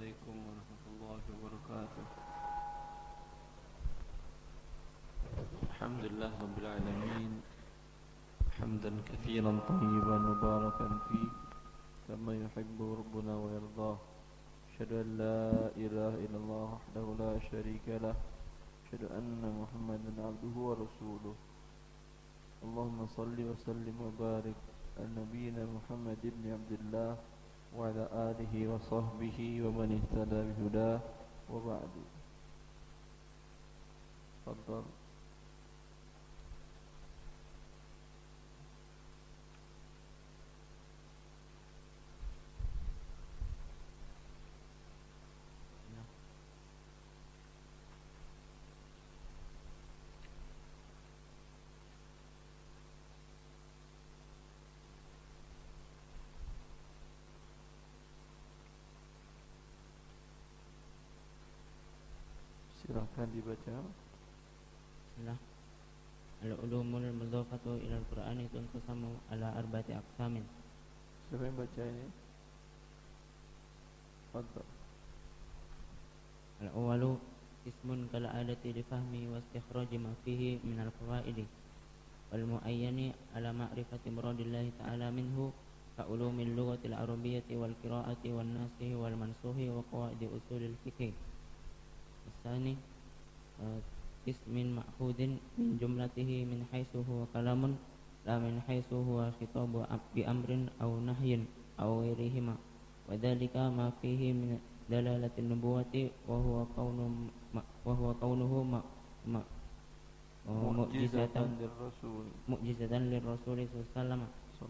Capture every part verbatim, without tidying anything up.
عليكم ورحمة الله وبركاته. الحمد لله رب العالمين، حمدا كثيرا طيبا مباركا فيه كما يحب ربنا ويرضاه. أشهد أن لا إله إلا الله وحده لا شريك له، أشهد أن محمدا عبده ورسوله. اللهم صل وسلم وبارك على نبينا محمد بن عبد الله وعلى آله وصحبه ومن اهتدى بهداه وبعد. تفضل. Silakan dibaca. Bismillah. Al-ulumul mudhafatu ila al-Qur'ani tunqasamu ala arba'ati aqsamin. Siapa yang baca ini? Fadhal. Al-awwalu ismun kal adati li fahmi wa istikhraji ma fihi min al-fawaidi wal muayyani ala ma'rifati muradillahi ta'ala minhu ka ulumil lughati al-arabiyyati wal qira'ati wan nasihi wal mansuhi wa qawaidi usulil fiqh. Tsani ismin ma'khudin min jumlatihi min haitsu huwa kalamun la min haitsu huwa khitabu bi amrin aw nahyin aw ghairihima wa dhalika ma fihi min dalalati nubuwati wa huwa kaunu wa huwa kaunuhu ma, ma mu'jizatan lirrasul mu'jizatan lirrasul sallallahu alaihi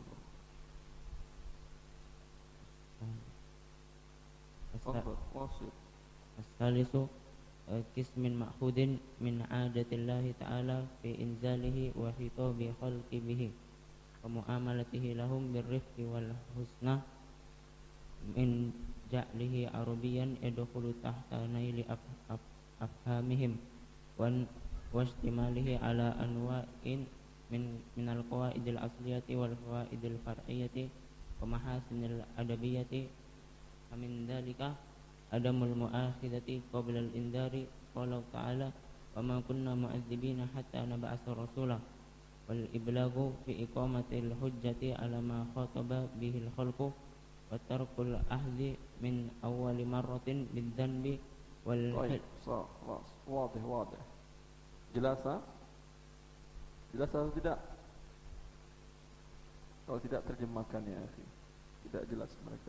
wasallam. Wasil. As-salisu kismin ma'khudin min 'adatillahi ta'ala fi inzalihi wa khitabi khalqi bihi wa mu'amalatihi lahum birrifqi wal husna min ja'lihi arabiyan yadkhulu tahta naili af, af, afhamihim wa washtimalihi ala anwa'in min minal qawaidil asliyati wal fawaidil far'iyati wa mahasinil adabiyati. Amin dalika adamul mu'akhidati qabla al-indari qala ta'ala wa ma kunna mu'adzibina hatta nab'atha rasula wal iblagu fi iqamatil hujjati ala ma khataba bihi al-khalqu wa tarkul ahdi min awwali marratin bid-dhanbi wal Baik, sah, خلاص واضح واضح. Jelas ha? Jelas atau tidak? Kalau tidak terjemahkan ya akhi. Tidak jelas mereka.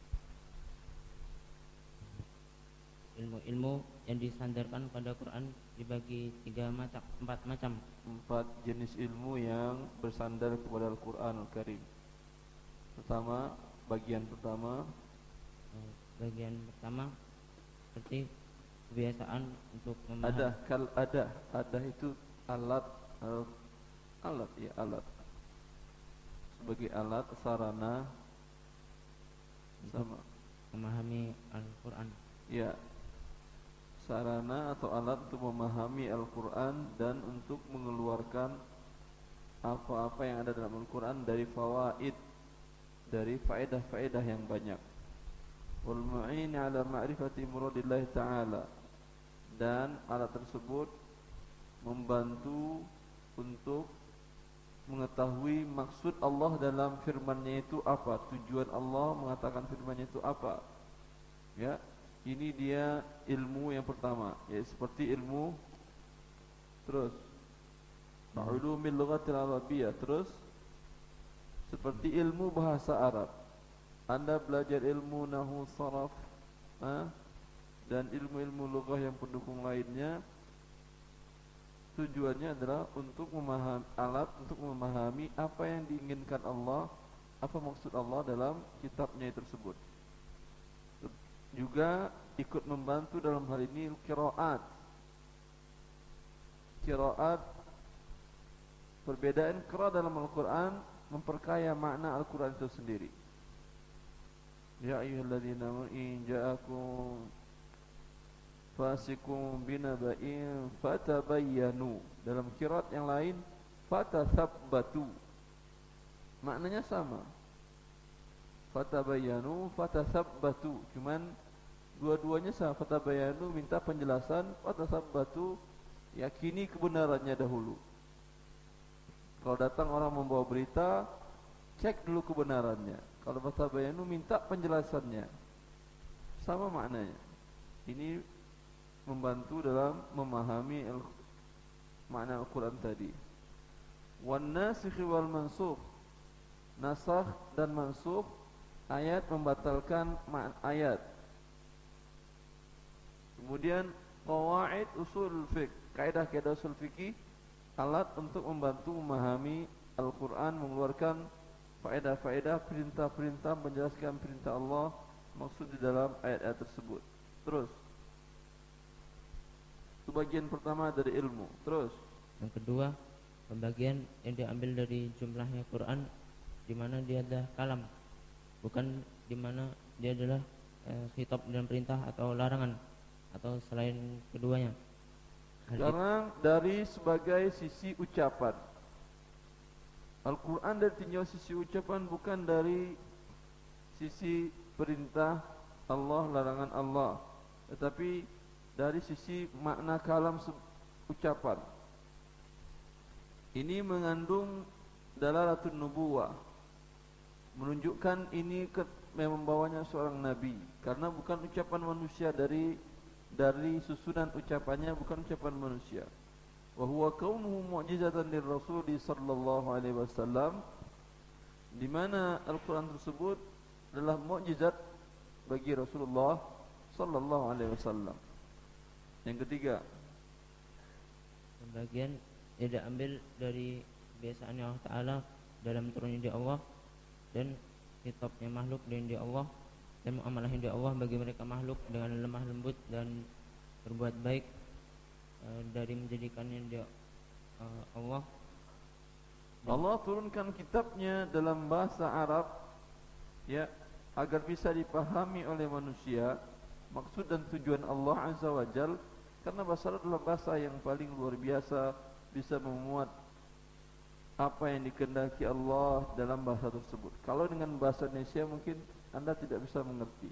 Ilmu-ilmu yang disandarkan pada Quran dibagi tiga macam, empat macam. Empat jenis ilmu yang bersandar kepada Al-Quran Al-Karim. Pertama, bagian pertama. Bagian pertama seperti kebiasaan untuk memahami. Ada, kal ada, ada itu alat, uh, alat ya alat. Sebagai alat sarana sama memahami Al-Quran. Ya, sarana atau alat untuk memahami Al-Quran dan untuk mengeluarkan apa-apa yang ada dalam Al-Quran dari fawaid, dari faedah-faedah yang banyak. Wal mu'in ala ma'rifati muradillahi ta'ala, dan alat tersebut membantu untuk mengetahui maksud Allah dalam firman-Nya itu apa, tujuan Allah mengatakan firman-Nya itu apa. Ya, ini dia ilmu yang pertama, ya seperti ilmu terus ulumul lughatil arabiyyah, terus seperti ilmu bahasa Arab. Anda belajar ilmu nahwu sharaf, ha? Dan ilmu-ilmu lughah yang pendukung lainnya, tujuannya adalah untuk memahami alat untuk memahami apa yang diinginkan Allah, apa maksud Allah dalam kitabnya tersebut. Juga ikut membantu dalam hal ini qiraat. Qiraat, perbedaan qiraat dalam Al-Quran memperkaya makna Al-Quran itu sendiri. Ya ayyuhalladzina amanu in ja'akum fasiqun binaba'in fatabayyanu. Dalam qiraat yang lain fatathabbatu, maknanya sama. Fatabayyanu fatathabbatu, cuman Dua-duanya sama. Fatabayanu minta penjelasan, fatasabbatu yakini kebenarannya dahulu. Kalau datang orang membawa berita, cek dulu kebenarannya. Kalau fatabayanu minta penjelasannya. Sama maknanya. Ini membantu dalam memahami al makna Al-Quran tadi. Wan nasikh wal mansukh. Nasakh dan mansukh, ayat membatalkan ayat. Kemudian qawaid usul fiqh, kaidah-kaidah usul fikih, alat untuk membantu memahami Al-Quran, mengeluarkan faedah-faedah, perintah-perintah, menjelaskan perintah Allah maksud di dalam ayat-ayat tersebut. Terus, itu bagian pertama dari ilmu. Terus, yang kedua, pembagian yang diambil dari jumlahnya Quran, di mana dia adalah kalam, bukan di mana dia adalah eh, khitab dan perintah atau larangan atau selain keduanya. Sekarang dari sebagai sisi ucapan, Al-Quran dari tinjau sisi ucapan, bukan dari sisi perintah Allah, larangan Allah, tetapi dari sisi makna kalam ucapan. Ini mengandung dalalatun nubuwah, menunjukkan ini ke, membawanya seorang nabi, karena bukan ucapan manusia, dari dari susunan ucapannya bukan ucapan manusia. Wa huwa kaunuhu mu'jizatan lirrasul sallallahu alaihi wasallam, di mana Al-Quran tersebut adalah mukjizat bagi Rasulullah sallallahu alaihi wasallam. Yang ketiga, pembagian yang diambil dari kebiasaan Allah Ta'ala dalam turunnya di Allah dan kitabnya makhluk dan di Allah, dan muamalahnya di Allah bagi mereka makhluk dengan lemah lembut dan berbuat baik, e, dari menjadikannya di e, Allah. Dan Allah turunkan kitabnya dalam bahasa Arab, ya, agar bisa dipahami oleh manusia maksud dan tujuan Allah Azza wa Jal, karena bahasa Arab adalah bahasa yang paling luar biasa, bisa memuat apa yang dikehendaki Allah dalam bahasa tersebut. Kalau dengan bahasa Indonesia mungkin Anda tidak bisa mengerti,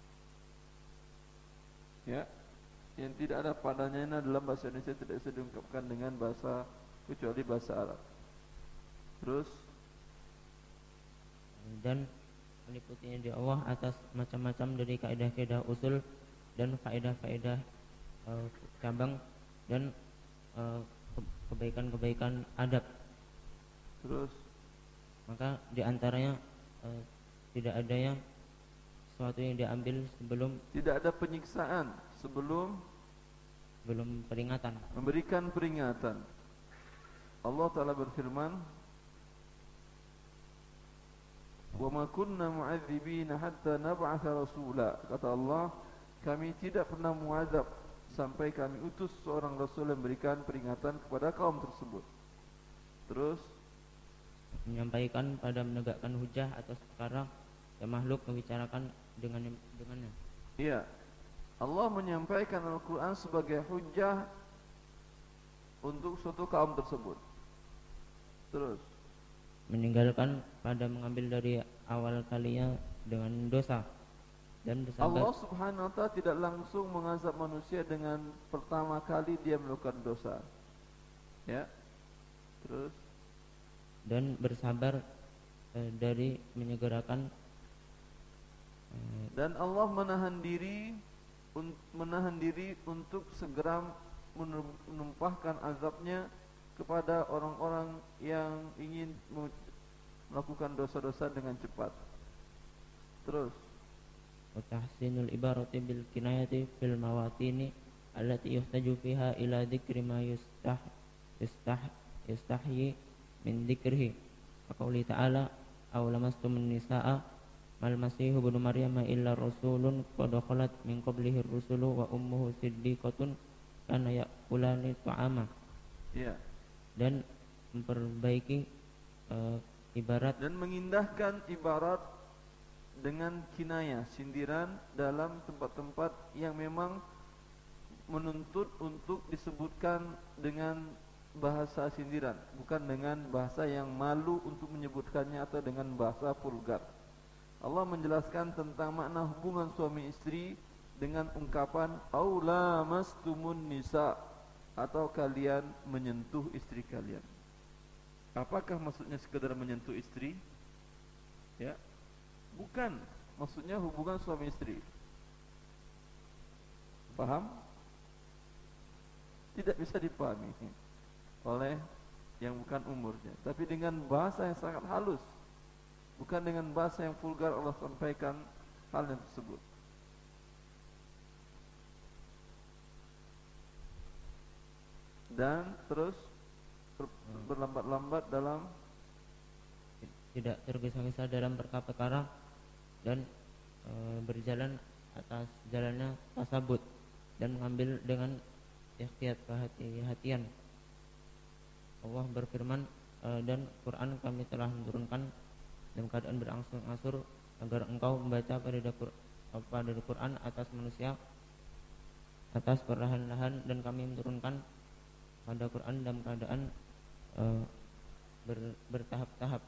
ya, yang tidak ada padanya dalam bahasa Indonesia tidak bisa diungkapkan dengan bahasa kecuali bahasa Arab. Terus, dan meliputinya di Allah atas macam-macam dari kaidah-kaidah usul dan faedah-faedah e, cabang dan e, kebaikan-kebaikan adab. terus Maka diantaranya e, tidak ada yang sesuatu yang diambil sebelum tidak ada penyiksaan sebelum belum peringatan. memberikan peringatan. Allah Ta'ala berfirman, wa ma kunna mu'adzibina hatta nab'atha rasula. Kata Allah, kami tidak pernah muazab sampai kami utus seorang rasul yang memberikan peringatan kepada kaum tersebut. Terus, menyampaikan pada menegakkan hujah atas perkara yang makhluk membicarakan dengan dengannya. iya, Allah menyampaikan Al-Quran sebagai hujah untuk suatu kaum tersebut. Terus, meninggalkan pada mengambil dari awal kalinya dengan dosa dan bersabar. Allah Subhanahu wa ta'ala tidak langsung mengazab manusia dengan pertama kali dia melakukan dosa, ya. Terus, dan bersabar e, dari menyegerakan e, dan Allah menahan diri un, menahan diri untuk segera menumpahkan azabnya kepada orang-orang yang ingin melakukan dosa-dosa dengan cepat. Terus, wa tahsinul ibarati bil kinayati fil mawatini allati yuhtaju fiha ila dzikri ma yustah yustah yustahyi min dzikrihi. Qauli ta'ala aw lamastumun nisaa mal masihu ibnu maryam illa rasulun qad khalat min qablihi ar-rusulu wa ummuhu siddiqatun kana ya'kulani ta'ama. ya. Dan memperbaiki uh, ibarat Dan mengindahkan ibarat dengan kinayah, sindiran dalam tempat-tempat yang memang menuntut untuk disebutkan dengan bahasa sindiran, bukan dengan bahasa yang malu untuk menyebutkannya atau dengan bahasa vulgar. Allah menjelaskan tentang makna hubungan suami istri dengan ungkapan aula mastumun nisa, atau kalian menyentuh istri kalian. Apakah maksudnya sekedar menyentuh istri? Ya, bukan. Maksudnya hubungan suami istri. Paham? Tidak bisa dipahami oleh yang bukan umurnya, tapi dengan bahasa yang sangat halus, bukan dengan bahasa yang vulgar. Allah sampaikan hal yang tersebut. Dan terus berlambat-lambat dalam tidak tergesa-gesa dalam perkara-perkara dan e, berjalan atas jalannya tasabut dan mengambil dengan ikhtiyat kehati-hatian. Allah berfirman, e, dan Quran kami telah menurunkan dalam keadaan berangsur-angsur agar engkau membaca pada pada Quran atas manusia atas perlahan-lahan, dan kami menurunkan pada Quran dalam keadaan e, ber, bertahap-tahap.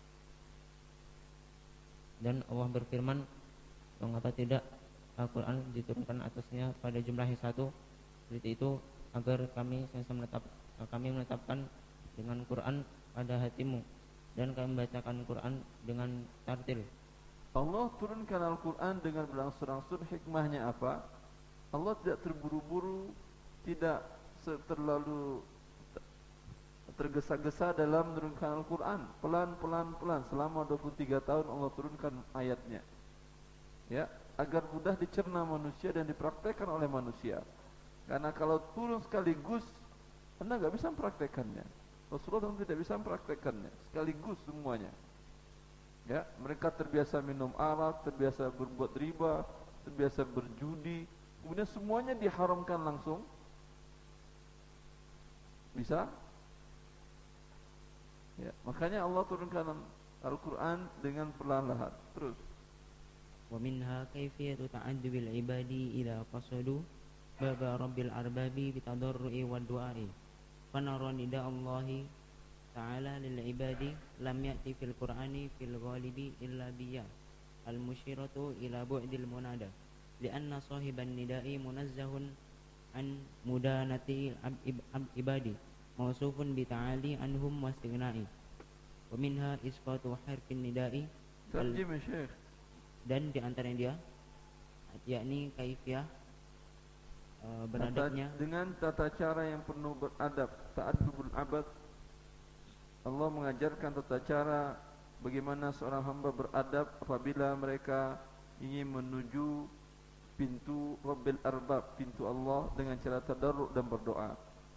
Dan Allah berfirman, mengapa tidak Al-Quran diturunkan atasnya pada jumlah yang satu seperti itu, agar kami senantiasa menetap, kami menetapkan dengan Quran pada hatimu, dan kami membacakan Quran dengan tartil. Allah turunkan Al-Quran dengan berangsur-angsur. Hikmahnya apa? Allah tidak terburu-buru, tidak terlalu tergesa-gesa dalam menurunkan Al-Quran. Pelan-pelan pelan selama dua puluh tiga tahun Allah turunkan ayatnya, ya, agar mudah dicerna manusia dan dipraktekkan oleh manusia. Karena kalau turun sekaligus, Anda nggak bisa mempraktekannya. Rasulullah tidak bisa mempraktekannya sekaligus semuanya. Ya, mereka terbiasa minum arak, terbiasa berbuat riba, terbiasa berjudi, kemudian semuanya diharamkan langsung. Bisa? Ya, makanya Allah turunkan Al-Quran dengan perlahan-lahan. Terus, wa minha kaifiyatu ta'addubil ibadi ila qasadu baba rabbil arbabi bitadarru'i wa du'ai. Fanara nida Allahi ta'ala lil ibadi lam ya'ti fil qur'ani fil ghalibi illa biya al musyiratu ila bu'dil munada, lianna sahiban nida'i munazzahun an mudanati ibadi mausufun bi ta'ali anhum wastigna'i. Wa minha isqatu harfin nida'i, terjem Syekh. dan di antaranya dia yakni kaifiyah e, beradabnya tata, dengan tata cara yang penuh beradab, ta'addubul abad. Allah mengajarkan tata cara bagaimana seorang hamba beradab apabila mereka ingin menuju pintu Rabbil Arbab, pintu Allah, dengan cara tadarruk dan berdoa.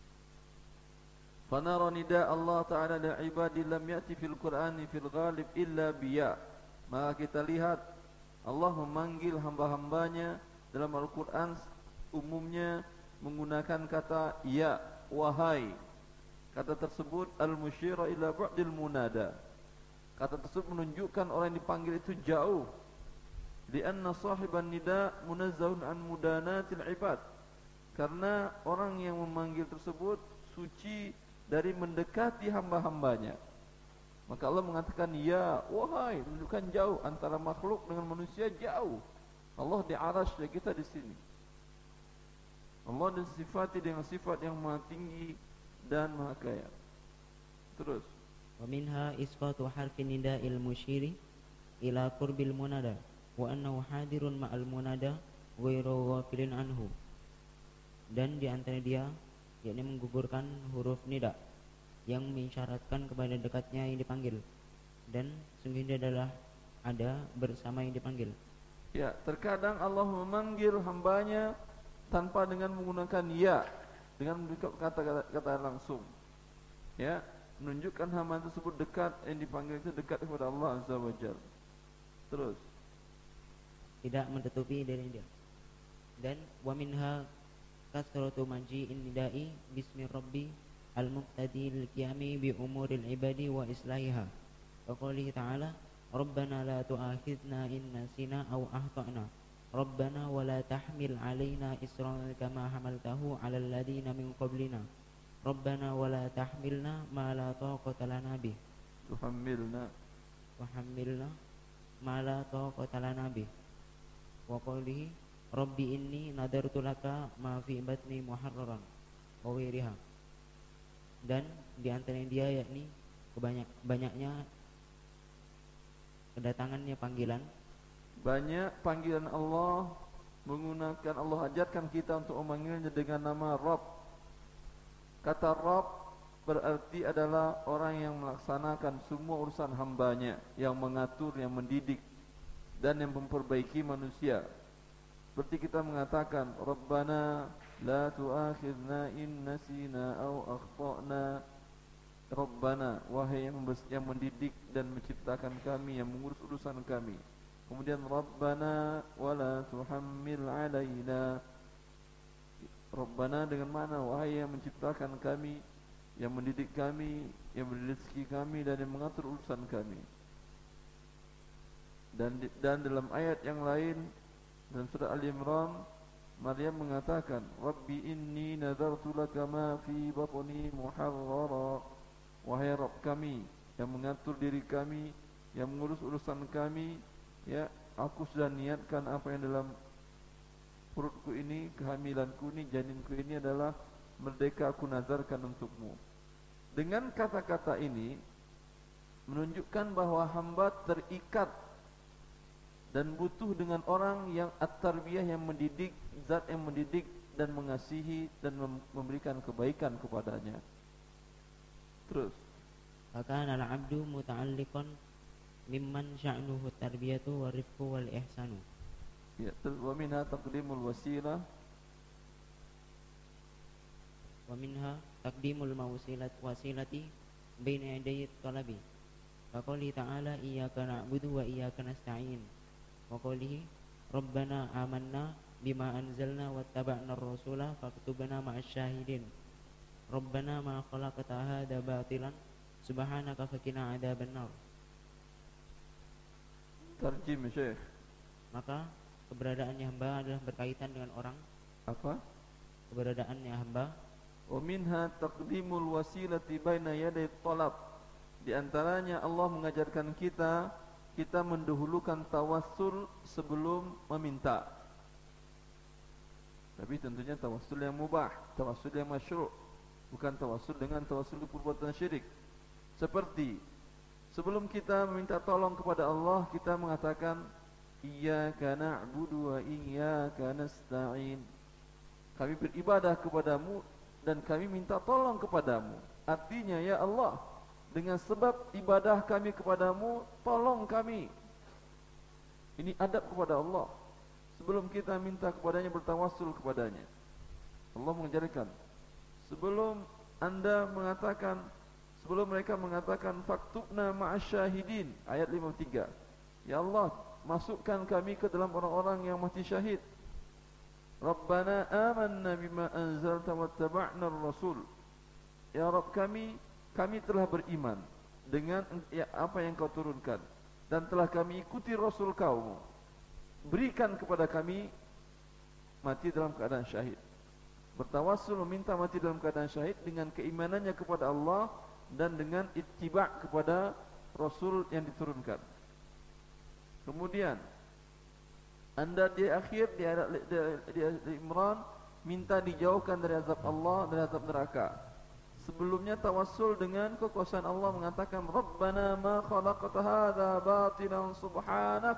Fanara nida Allah Ta'ala la ibadi lam ya'ti fil Qur'ani fil ghalib illa biya. Maka kita lihat Allah memanggil hamba-hambanya dalam Al-Quran umumnya menggunakan kata ya, wahai. Kata tersebut al-musyira ila ba'dil munada. Kata tersebut menunjukkan orang yang dipanggil itu jauh. Lianna sahiban nida munazzahun an mudanatil ibad. Karena orang yang memanggil tersebut suci dari mendekati hamba-hambanya. Maka Allah mengatakan ya, wahai, menunjukkan jauh antara makhluk dengan manusia, jauh. Allah di arasy, kita di sini. Allah disifati dengan sifat yang maha tinggi dan maha kaya. Terus, wa minha isqatu harfin nida'il musyiri ila qurbil munada wa annahu hadirun ma'al munada ghairu ghafilin anhu. Dan di antara dia yakni menggugurkan huruf nida yang mensyaratkan kepada dekatnya yang dipanggil, dan sungguhnya adalah ada bersama yang dipanggil. Ya, terkadang Allah memanggil hambanya tanpa dengan menggunakan ya, dengan kata-kata langsung. Ya, menunjukkan hamba tersebut dekat, yang dipanggil itu dekat kepada Allah Azza wa Jalla. Terus, tidak menutupi dari dia. Dan wa minha kasratu maji'in nida'i bismi rabbi al-muqtadi lil-qiyami bi umuril ibadi wa islahiha. Wa qawlihi ta'ala rabbana la tu'akhidna in nasina aw akhtana rabbana wa la tahmil 'alaina isran kama hamaltahu 'alal ladzina min qablina rabbana wa la tahmilna ma la taqata lana bih tuhammilna wa hammilna ma la taqata lana bih. Wa qawlihi Rabbi inni nadartu laka ma fi batni muharraran wa wiriha. Dan di antara dia yakni kebanyak banyaknya kedatangannya panggilan. Banyak panggilan Allah menggunakan, Allah ajarkan kita untuk memanggilnya dengan nama Rabb. Kata Rabb berarti adalah orang yang melaksanakan semua urusan hambanya, yang mengatur, yang mendidik, dan yang memperbaiki manusia. Seperti kita mengatakan, Rabbana la tu'akhidna in nasina aw akhtana. Rabbana, wahai yang, yang mendidik dan menciptakan kami, yang mengurus urusan kami. Kemudian Rabbana wala tuhammil alaina. Rabbana dengan mana? Wahai yang menciptakan kami, yang mendidik kami, yang memberi rezeki kami, dan yang mengatur urusan kami. Dan dan dalam ayat yang lain dalam surah Al-Imran, Maryam mengatakan, Rabbi inni nadartu laka ma fi batni muharrara. Wahai Rabb kami yang mengatur diri kami, yang mengurus urusan kami, ya, aku sudah niatkan apa yang dalam perutku ini, kehamilanku ini, janinku ini adalah merdeka, aku nazarkan untukmu. Dengan kata-kata ini menunjukkan bahwa hamba terikat dan butuh dengan orang yang at-tarbiyah, yang mendidik, zat yang mendidik dan mengasihi dan memberikan kebaikan kepadanya. Terus, Fakana al-'abdu muta'alliqan mimman sya'nuhu tarbiyatu wa rifqu wal ihsanu. ya, terus wa minha taqdimul wasilah Wa minha taqdimul mawsilat wasilati baina yaday talabi. Faqali ta'ala iyyaka na'budu wa iyyaka nasta'in. Wa qalihi Rabbana amanna bima anzalna wattaba'na ar-rasula faktubna ma'asy syahidin. Rabbana ma khalaqta hadza batilan subhanaka faqina adzabannar. Tarjim Syekh. Maka keberadaannya hamba adalah berkaitan dengan orang. Apa? Keberadaannya hamba. Wa minha taqdimul wasilati baina yaday talab. Di antaranya Allah mengajarkan kita kita mendahulukan tawassul sebelum meminta. Tapi tentunya tawassul yang mubah, tawassul yang masyru', bukan tawassul dengan tawassul perbuatan syirik. Seperti sebelum kita meminta tolong kepada Allah, kita mengatakan iyyaka na'budu wa iyyaka nasta'in. Kami beribadah kepadamu dan kami minta tolong kepadamu. Artinya, ya Allah, dengan sebab ibadah kami kepadamu, tolong kami. Ini adab kepada Allah. Sebelum kita minta kepadanya, bertawassul kepadanya. Allah mengajarkan, sebelum anda mengatakan, sebelum mereka mengatakan faktubna ma'asyahidin, ayat lima puluh tiga, ya Allah, masukkan kami ke dalam orang-orang yang mati syahid. Rabbana amanna bima anzalta wattaba'na ar-rasul. Ya Rabb kami, kami telah beriman dengan ya, apa yang kau turunkan, dan telah kami ikuti Rasul kau. Berikan kepada kami mati dalam keadaan syahid. Bertawassul meminta mati dalam keadaan syahid dengan keimanannya kepada Allah dan dengan ittiba' kepada Rasul yang diturunkan. Kemudian anda di akhir di ayat di, di, di Imran minta dijauhkan dari azab Allah, dari azab neraka. Sebelumnya tawassul dengan kekuasaan Allah, mengatakan Rabbana ma khalaqta hadza batilan subhanak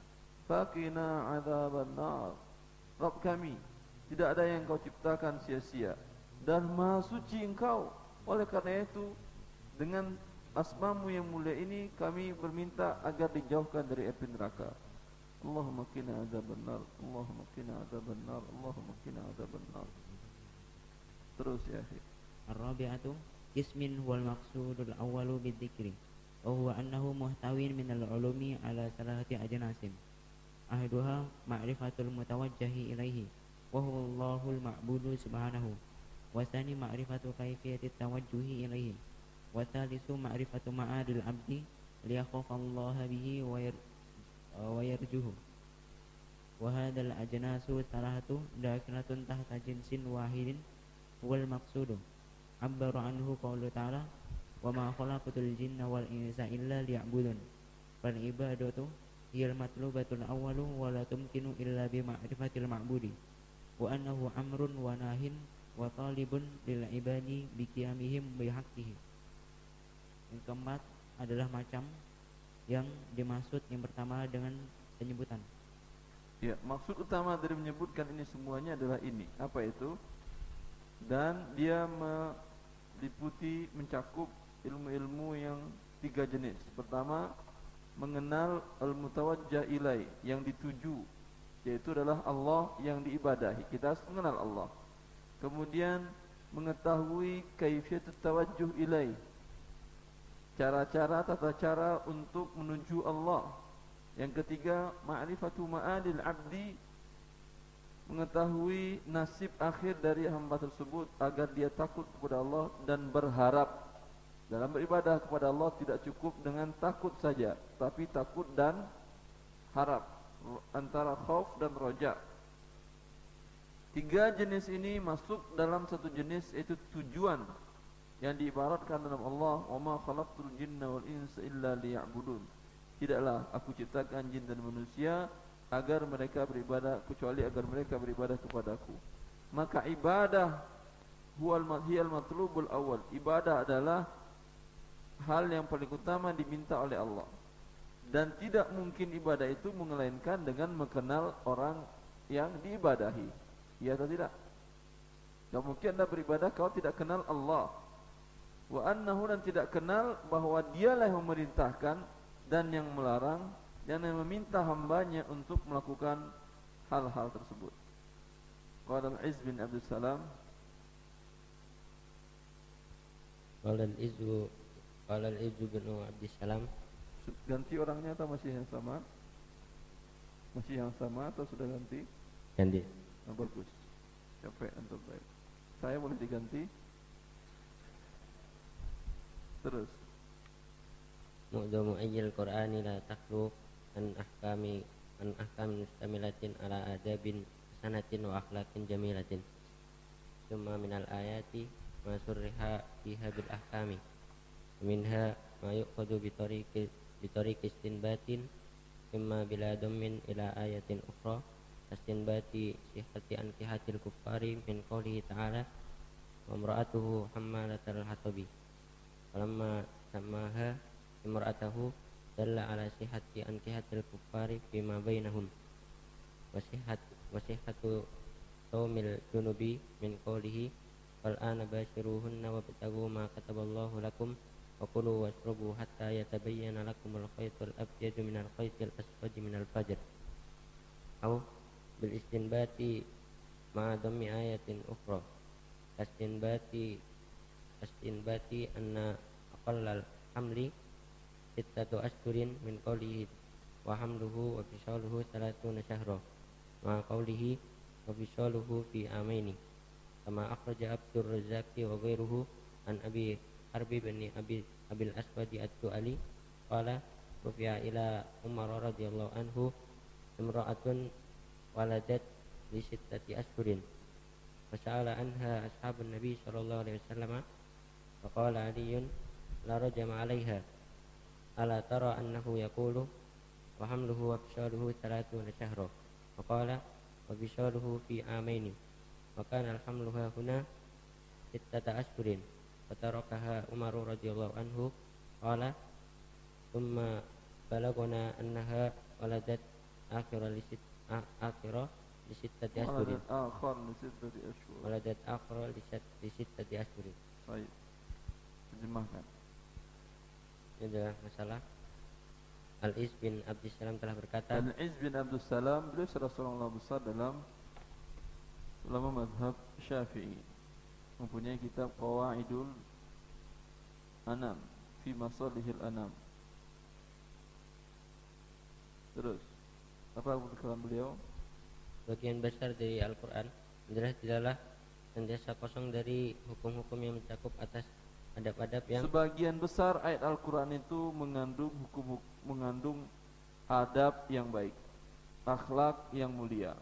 faqina adzabannar. Rabb kami, tidak ada yang kau ciptakan sia-sia dan maha suci engkau. Oleh karena itu, dengan asmamu yang mulia ini kami berminta agar dijauhkan dari api neraka. Allahumma qina adzabannar, Allahumma qina adzabannar, Allahumma qina adzabannar. Terus ya akhi. Ar-rabi'atu ismin huwal maqsudul awwalu bidzikri wa huwa annahu muhtawin minal ulumi ala salahati ajnasin. Ahduha ma'rifatul mutawajjahi ilaihi wa huwa Allahul ma'budu subhanahu. Wa tsani ma'rifatu kaifiyatit tawajjuhi ilaihi. Wa tsalisu ma'rifatu ma'adil abdi liyakhafallaha bihi wa yar wa yarjuhu. Wa hadzal ajnasu salahatu dakhilatun tahta jinsin wahidin wal maqsudu abbaru anhu qawlu ta'ala wa ma khalaqatul jinna wal insa illa liya'budun. Fal ibadatu hiyal matlubatul awwalu wa la tumkinu illa bi ma'rifatil ma'budi wa annahu amrun wa nahin wa talibun lil ibadi bi qiyamihim bi haqqihi. Yang keempat adalah macam yang dimaksud yang pertama dengan penyebutan. Ya, maksud utama dari menyebutkan ini semuanya adalah ini. Apa itu? Dan dia meliputi, mencakup ilmu-ilmu yang tiga jenis. Pertama, mengenal al-mutawajjah ilai, yang dituju, yaitu adalah Allah yang diibadahi. Kita harus mengenal Allah. Kemudian mengetahui kaifiyatut tawajjuh ilai, cara-cara, tata cara untuk menuju Allah. Yang ketiga, ma'rifatu ma'adil abdi, mengetahui nasib akhir dari hamba tersebut agar dia takut kepada Allah dan berharap. Dalam beribadah kepada Allah tidak cukup dengan takut saja, tapi takut dan harap, antara khauf dan roja. Tiga jenis ini masuk dalam satu jenis, yaitu tujuan yang diibaratkan dalam Allah, wa ma khalaqtul jinna wal insa illa liya'budun. Tidaklah aku ciptakan jin dan manusia agar mereka beribadah, kecuali agar mereka beribadah kepadaku. Maka ibadah huwal hiyal matlubul awal. Ibadah adalah hal yang paling utama diminta oleh Allah. Dan tidak mungkin ibadah itu melainkan dengan mengenal orang yang diibadahi. Ya atau tidak? Tak mungkin anda beribadah kalau tidak kenal Allah. Wa annahu, dan tidak kenal bahwa dialah yang memerintahkan dan yang melarang dan yang meminta hambanya untuk melakukan hal-hal tersebut. Qala al-Izz bin Abdul Salam, Qala al-Izz Qala al-Izz bin Abdul Salam. Ganti orangnya atau masih yang sama? Masih yang sama atau sudah ganti? Ganti. Oh, bagus. Capek untuk baik. Saya boleh diganti? Terus. Mu'dhamu ayyil Qur'ani la takhlu an ahkami an ahkam mustamilatin ala adabin hasanatin wa akhlaqin jamilatin. Summa minal ayati ma surriha fiha bil ahkami. Minha ma yuqadu bi tariqi bi tariqi istinbatin imma bila dhammin ila ayatin ukhra istinbati sihhati ankihatil kuffari min qawlihi ta'ala wa imra'atuhu hammalatal hatabi. Falamma samaha imra'atahu dalla ala sihhati ankihatil kuffari fima bainahum wa sihhat wa sihhatu sawmil junubi min qawlihi wal ana bashiruhunna wabtaghu ma kataballahu lakum wa kulu washrabu hatta yatabayyana lakumul khaytul abyadu minal khaytil aswadi minal fajr. Au bil istinbati ma dhammi ayatin ukhra istinbati istinbati anna aqallal hamli sittatu ashhurin min qawlihi wa hamluhu wa fisaluhu salatuna syahra wa qawlihi wa fisaluhu fi amaini kama akhraja Abdur Razzaqi wa ghairuhu an Abi Harbi bin Abi Abil Aswadi Ad-Du'ali qala rufi'a ila Umar radhiyallahu anhu imra'atun waladat li sittati ashhurin wa sa'ala anha ashabun nabi sallallahu alaihi wasallam wa qala Aliyun la rajama 'alaiha ala tara annahu yaqulu wa hamluhu wa fisaluhu thalathuna syahra wa qala wa fisaluhu fi amaini wa kana alhamluha huna sittata ashhurin fatarakaha Umar radhiyallahu anhu qala thumma balagana annaha waladat akhira li sit akhira li sittati ashhurin akhir li sittati ashhur waladat akhira li sittati ashhurin. Baik, terjemahkan. Ini adalah masalah. Al-Izz bin Abdus Salam telah berkata, Al-Izz bin Abdus Salam beliau salah seorang ulama besar dalam ulama mazhab Syafi'i, mempunyai kitab Qawaidul Anam fi Masalihil Anam. Terus, apa perkataan beliau? bagian besar dari Al-Quran adalah tidaklah senantiasa kosong dari hukum-hukum yang mencakup atas adab-adab yang sebagian besar ayat Al-Quran itu mengandung hukum, mengandung adab yang baik, akhlak yang mulia.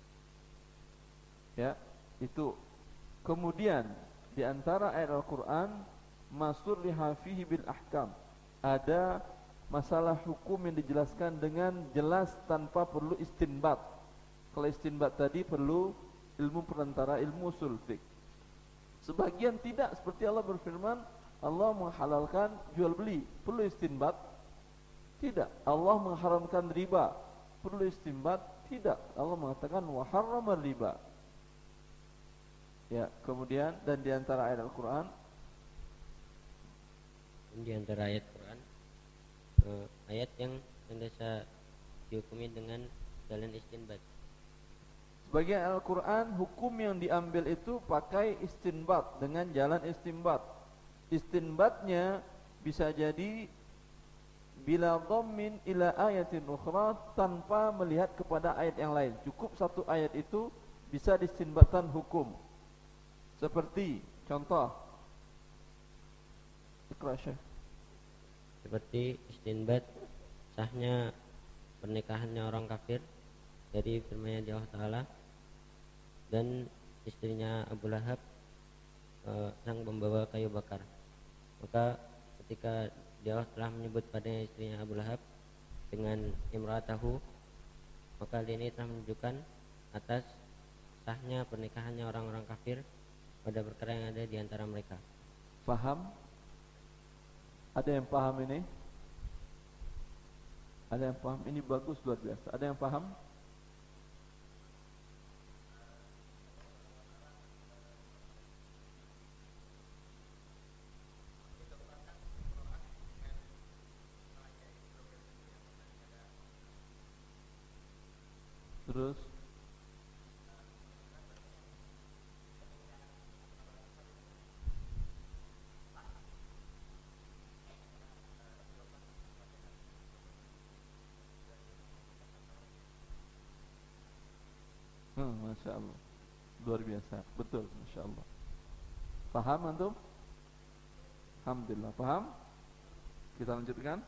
Ya, itu. Kemudian di antara ayat Al-Quran masur lihafihi bil ahkam, ada masalah hukum yang dijelaskan dengan jelas tanpa perlu istinbat. Kalau istinbat tadi perlu ilmu perantara, ilmu usul fiqh. Sebagian tidak, seperti Allah berfirman, Allah menghalalkan jual beli, perlu istinbat? Tidak. Allah mengharamkan riba, perlu istinbat? Tidak. Allah mengatakan wa harrama riba. Ya, kemudian dan di antara ayat Al-Qur'an, di antara ayat Quran, eh, ayat yang senantiasa dihukumi dengan jalan istinbat. sebagian Al-Quran hukum yang diambil itu pakai istinbat, dengan jalan istinbat. Istinbatnya bisa jadi bila dhammin ila ayatin ukhra, tanpa melihat kepada ayat yang lain. Cukup satu ayat itu bisa distinbatkan hukum. Seperti contoh, Iqra Syekh. Seperti istinbat sahnya pernikahannya orang kafir dari firman Allah Ta'ala, dan istrinya Abu Lahab e, sang pembawa kayu bakar. Maka ketika dia telah menyebut padanya istrinya Abu Lahab dengan imra'atahu, maka hal ini telah menunjukkan atas sahnya pernikahannya orang-orang kafir pada perkara yang ada di antara mereka. Faham? Ada yang paham ini? Ada yang paham? Ini bagus, luar biasa. Ada yang paham? Terus Hmm, Masya Allah, luar biasa, betul, Masya Allah. Paham antum? Alhamdulillah, paham? Kita lanjutkan.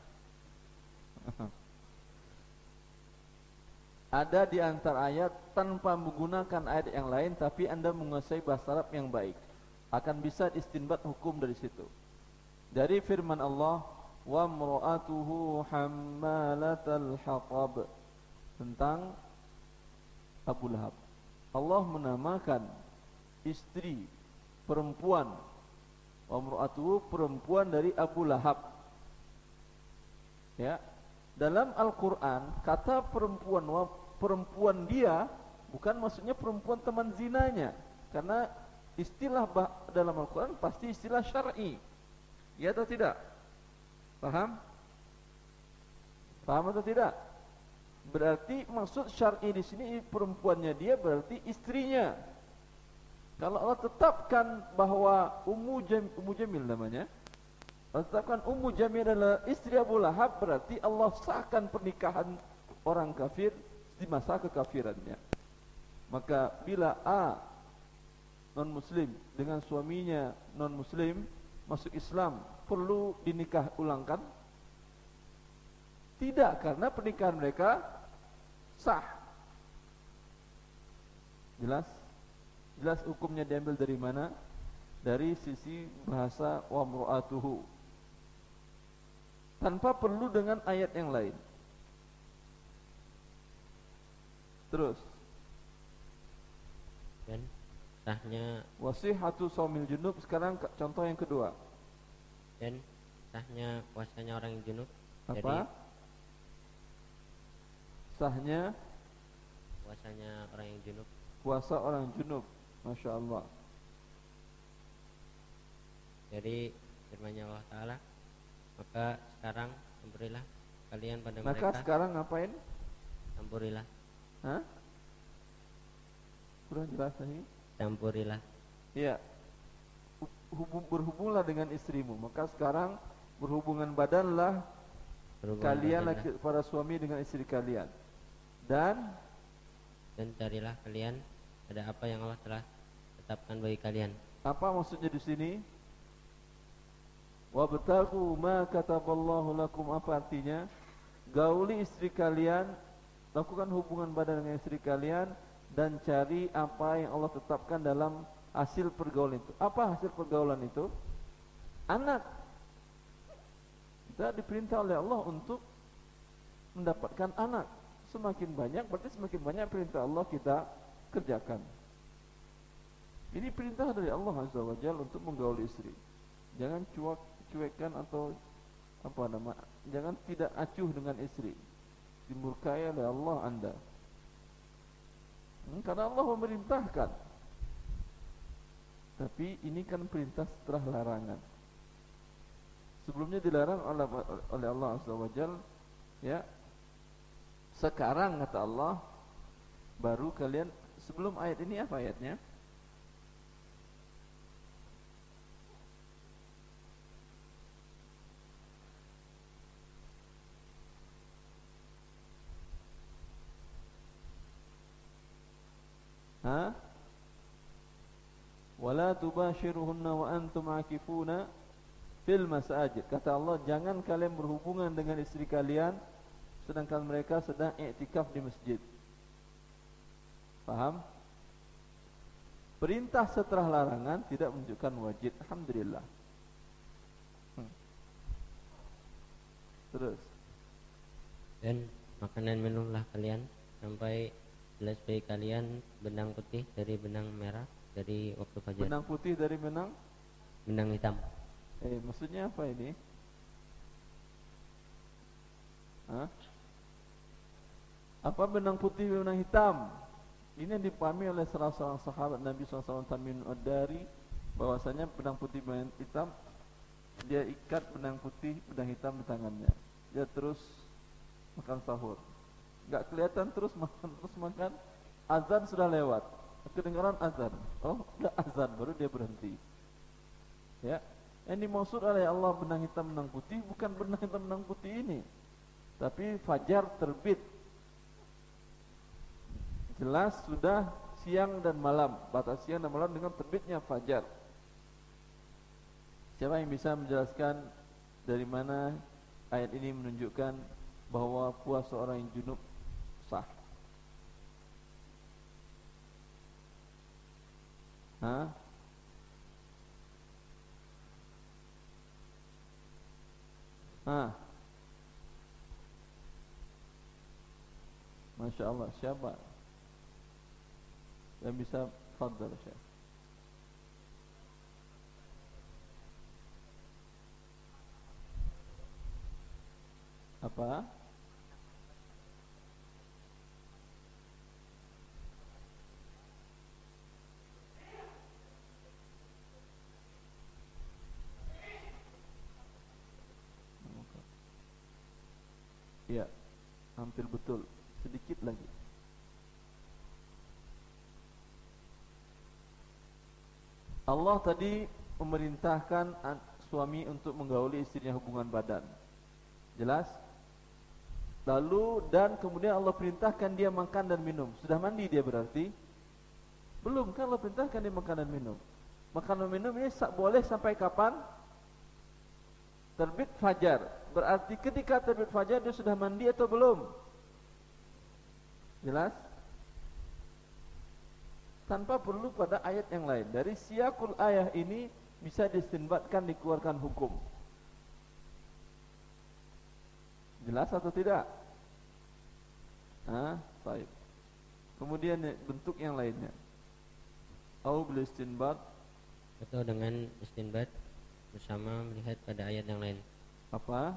Ada di antara ayat tanpa menggunakan ayat yang lain, tapi anda menguasai bahasa Arab yang baik, akan bisa istinbat hukum dari situ. Dari firman Allah, wa mra'atuhu hammalatal hatab, tentang Abu Lahab. Allah menamakan istri perempuan, wa mra'atuhu, perempuan dari Abu Lahab. Ya, dalam Al-Quran kata perempuan, wa perempuan dia bukan maksudnya perempuan teman zinanya, karena istilah dalam Al-Quran pasti istilah syar'i. Ya atau tidak? Paham? Paham atau tidak? Berarti maksud syar'i di sini perempuannya dia berarti istrinya. Kalau Allah tetapkan bahwa Ummu Jamil, Ummu Jamil namanya, Allah tetapkan Ummu Jamil adalah istri Abu Lahab, berarti Allah sahkan pernikahan orang kafir di masa kekafirannya. Maka bila A non muslim dengan suaminya non muslim masuk Islam, perlu dinikah ulangkan? Tidak, karena pernikahan mereka sah. Jelas? Jelas hukumnya diambil dari mana? Dari sisi bahasa wa mru'atuhu, tanpa perlu dengan ayat yang lain. Terus, dan sahnya wasihatu shaumil junub. Sekarang contoh yang kedua. Dan sahnya puasanya orang yang junub. Apa? Jadi sahnya puasanya orang yang junub. Puasa orang junub. Masya Allah. Jadi firman-Nya Allah Ta'ala, maka sekarang campurilah kalian pada Maka mereka. sekarang ngapain? Campurilah. Hah? Kurang jelas ini. Campurilah. Iya. Hubung, berhubunglah dengan istrimu. Maka sekarang berhubungan badanlah Berhubungan kalian badanlah. laki, para suami dengan istri kalian. Dan Dan carilah kalian ada apa yang Allah telah tetapkan bagi kalian. apa maksudnya di sini? Wabtaghu ma kataballahu lakum, apa artinya? Gauli istri kalian, lakukan hubungan badan dengan istri kalian, dan cari apa yang Allah tetapkan dalam hasil pergaulan itu. Apa hasil pergaulan itu? Anak. Kita diperintah oleh Allah untuk mendapatkan anak. Semakin banyak berarti semakin banyak perintah Allah kita kerjakan. Ini perintah dari Allah Azza wa Jalla untuk menggauli istri. Jangan cuek cuekkan atau apa nama? Jangan tidak acuh dengan istri. Dimurkai oleh Allah Anda. Hmm, karena Allah memerintahkan. Tapi ini kan perintah setelah larangan. Sebelumnya dilarang oleh oleh Allah Azza wa Jalla, ya. Sekarang kata Allah, baru kalian, sebelum ayat ini apa ayatnya? Ha? Wala tubashiruhunna wa antum akifuna fil masajid. Kata Allah, jangan kalian berhubungan dengan istri kalian sedangkan mereka sedang i'tikaf di masjid. Paham? Perintah setelah larangan tidak menunjukkan wajib. Alhamdulillah. Hmm. Terus. Dan makanan minumlah kalian sampai jelas bagi kalian benang putih dari benang merah dari waktu fajar. Benang putih dari benang? Benang hitam. Eh, maksudnya apa ini? Hah? Apa benang putih benang hitam? Ini yang dipahami oleh salah seorang sahabat Nabi shallallahu alaihi wasallam Tamim ad-Dari, bahwasanya benang putih benang hitam, dia ikat benang putih benang hitam di tangannya. Dia terus makan sahur. Gak kelihatan, terus makan terus makan. Azan sudah lewat. Kedengaran azan. Oh, udah azan, baru dia berhenti. Ya. Yang dimaksud oleh Allah benang hitam benang putih bukan benang hitam benang putih ini, tapi fajar terbit. Jelas sudah siang dan malam, batas siang dan malam dengan terbitnya fajar. Siapa yang bisa menjelaskan dari mana ayat ini menunjukkan bahwa puasa orang yang junub sah? Hah? Hah? Masya Allah, siapa yang bisa? Fadhal Syekh. Apa? Ya, hampir betul. Sedikit lagi. Allah tadi memerintahkan suami untuk menggauli istrinya hubungan badan. Jelas? Lalu dan kemudian Allah perintahkan dia makan dan minum. Sudah mandi dia berarti? Belum, kan Allah perintahkan dia makan dan minum. Makan dan minum ini boleh sampai kapan? Terbit fajar. Berarti ketika terbit fajar dia sudah mandi atau belum? Jelas? Tanpa perlu pada ayat yang lain. Dari siyakul ayat ini bisa distinbatkan, dikeluarkan hukum. Jelas atau tidak? Ah, baik. Kemudian bentuk yang lainnya. Au bil istinbat, atau dengan istinbat bersama melihat pada ayat yang lain. Apa?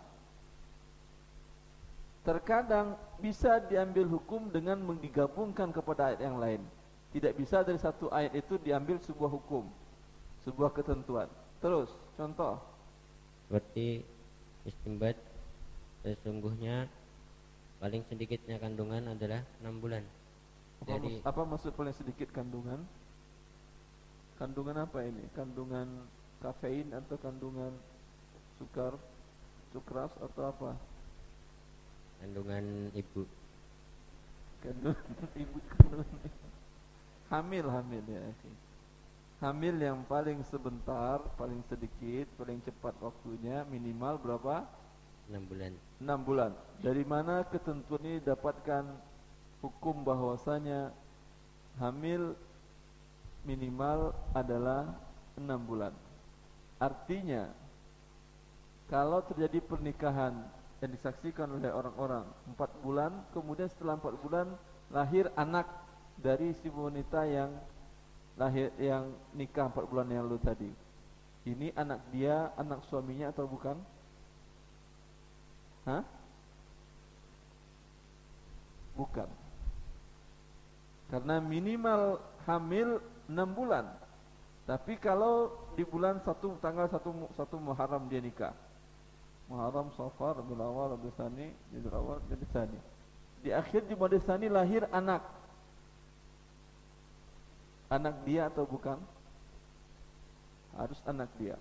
Terkadang bisa diambil hukum dengan digabungkan kepada ayat yang lain. Tidak bisa dari satu ayat itu diambil sebuah hukum, sebuah ketentuan. Terus, contoh. Seperti istinbat, sesungguhnya paling sedikitnya kandungan adalah enam bulan. Apa, Jadi, mus, apa maksud paling sedikit kandungan? Kandungan apa ini? Kandungan kafein atau kandungan sukar, sukras atau apa? Kandungan ibu. Kandungan ibu, kandungan ibu. Hamil, hamil ya. Hamil yang paling sebentar, paling sedikit, paling cepat waktunya minimal berapa? enam bulan. enam bulan. Dari mana ketentuan ini dapatkan hukum bahwasanya hamil minimal adalah enam bulan? Artinya kalau terjadi pernikahan yang disaksikan oleh orang-orang empat bulan, kemudian setelah empat bulan lahir anak dari si wanita yang lahir yang nikah empat bulan yang lalu tadi, ini anak dia, anak suaminya atau bukan? Hah? Bukan. Karena minimal hamil enam bulan. Tapi kalau di bulan satu tanggal satu satu Muharram dia nikah. Muharram, Safar, Rabiul Awal, Rabiul Tsani, Rabiul Awal, Rabiul Tsani. Di akhir Jumadil Tsani lahir anak. Anak dia atau bukan? Harus anak dia.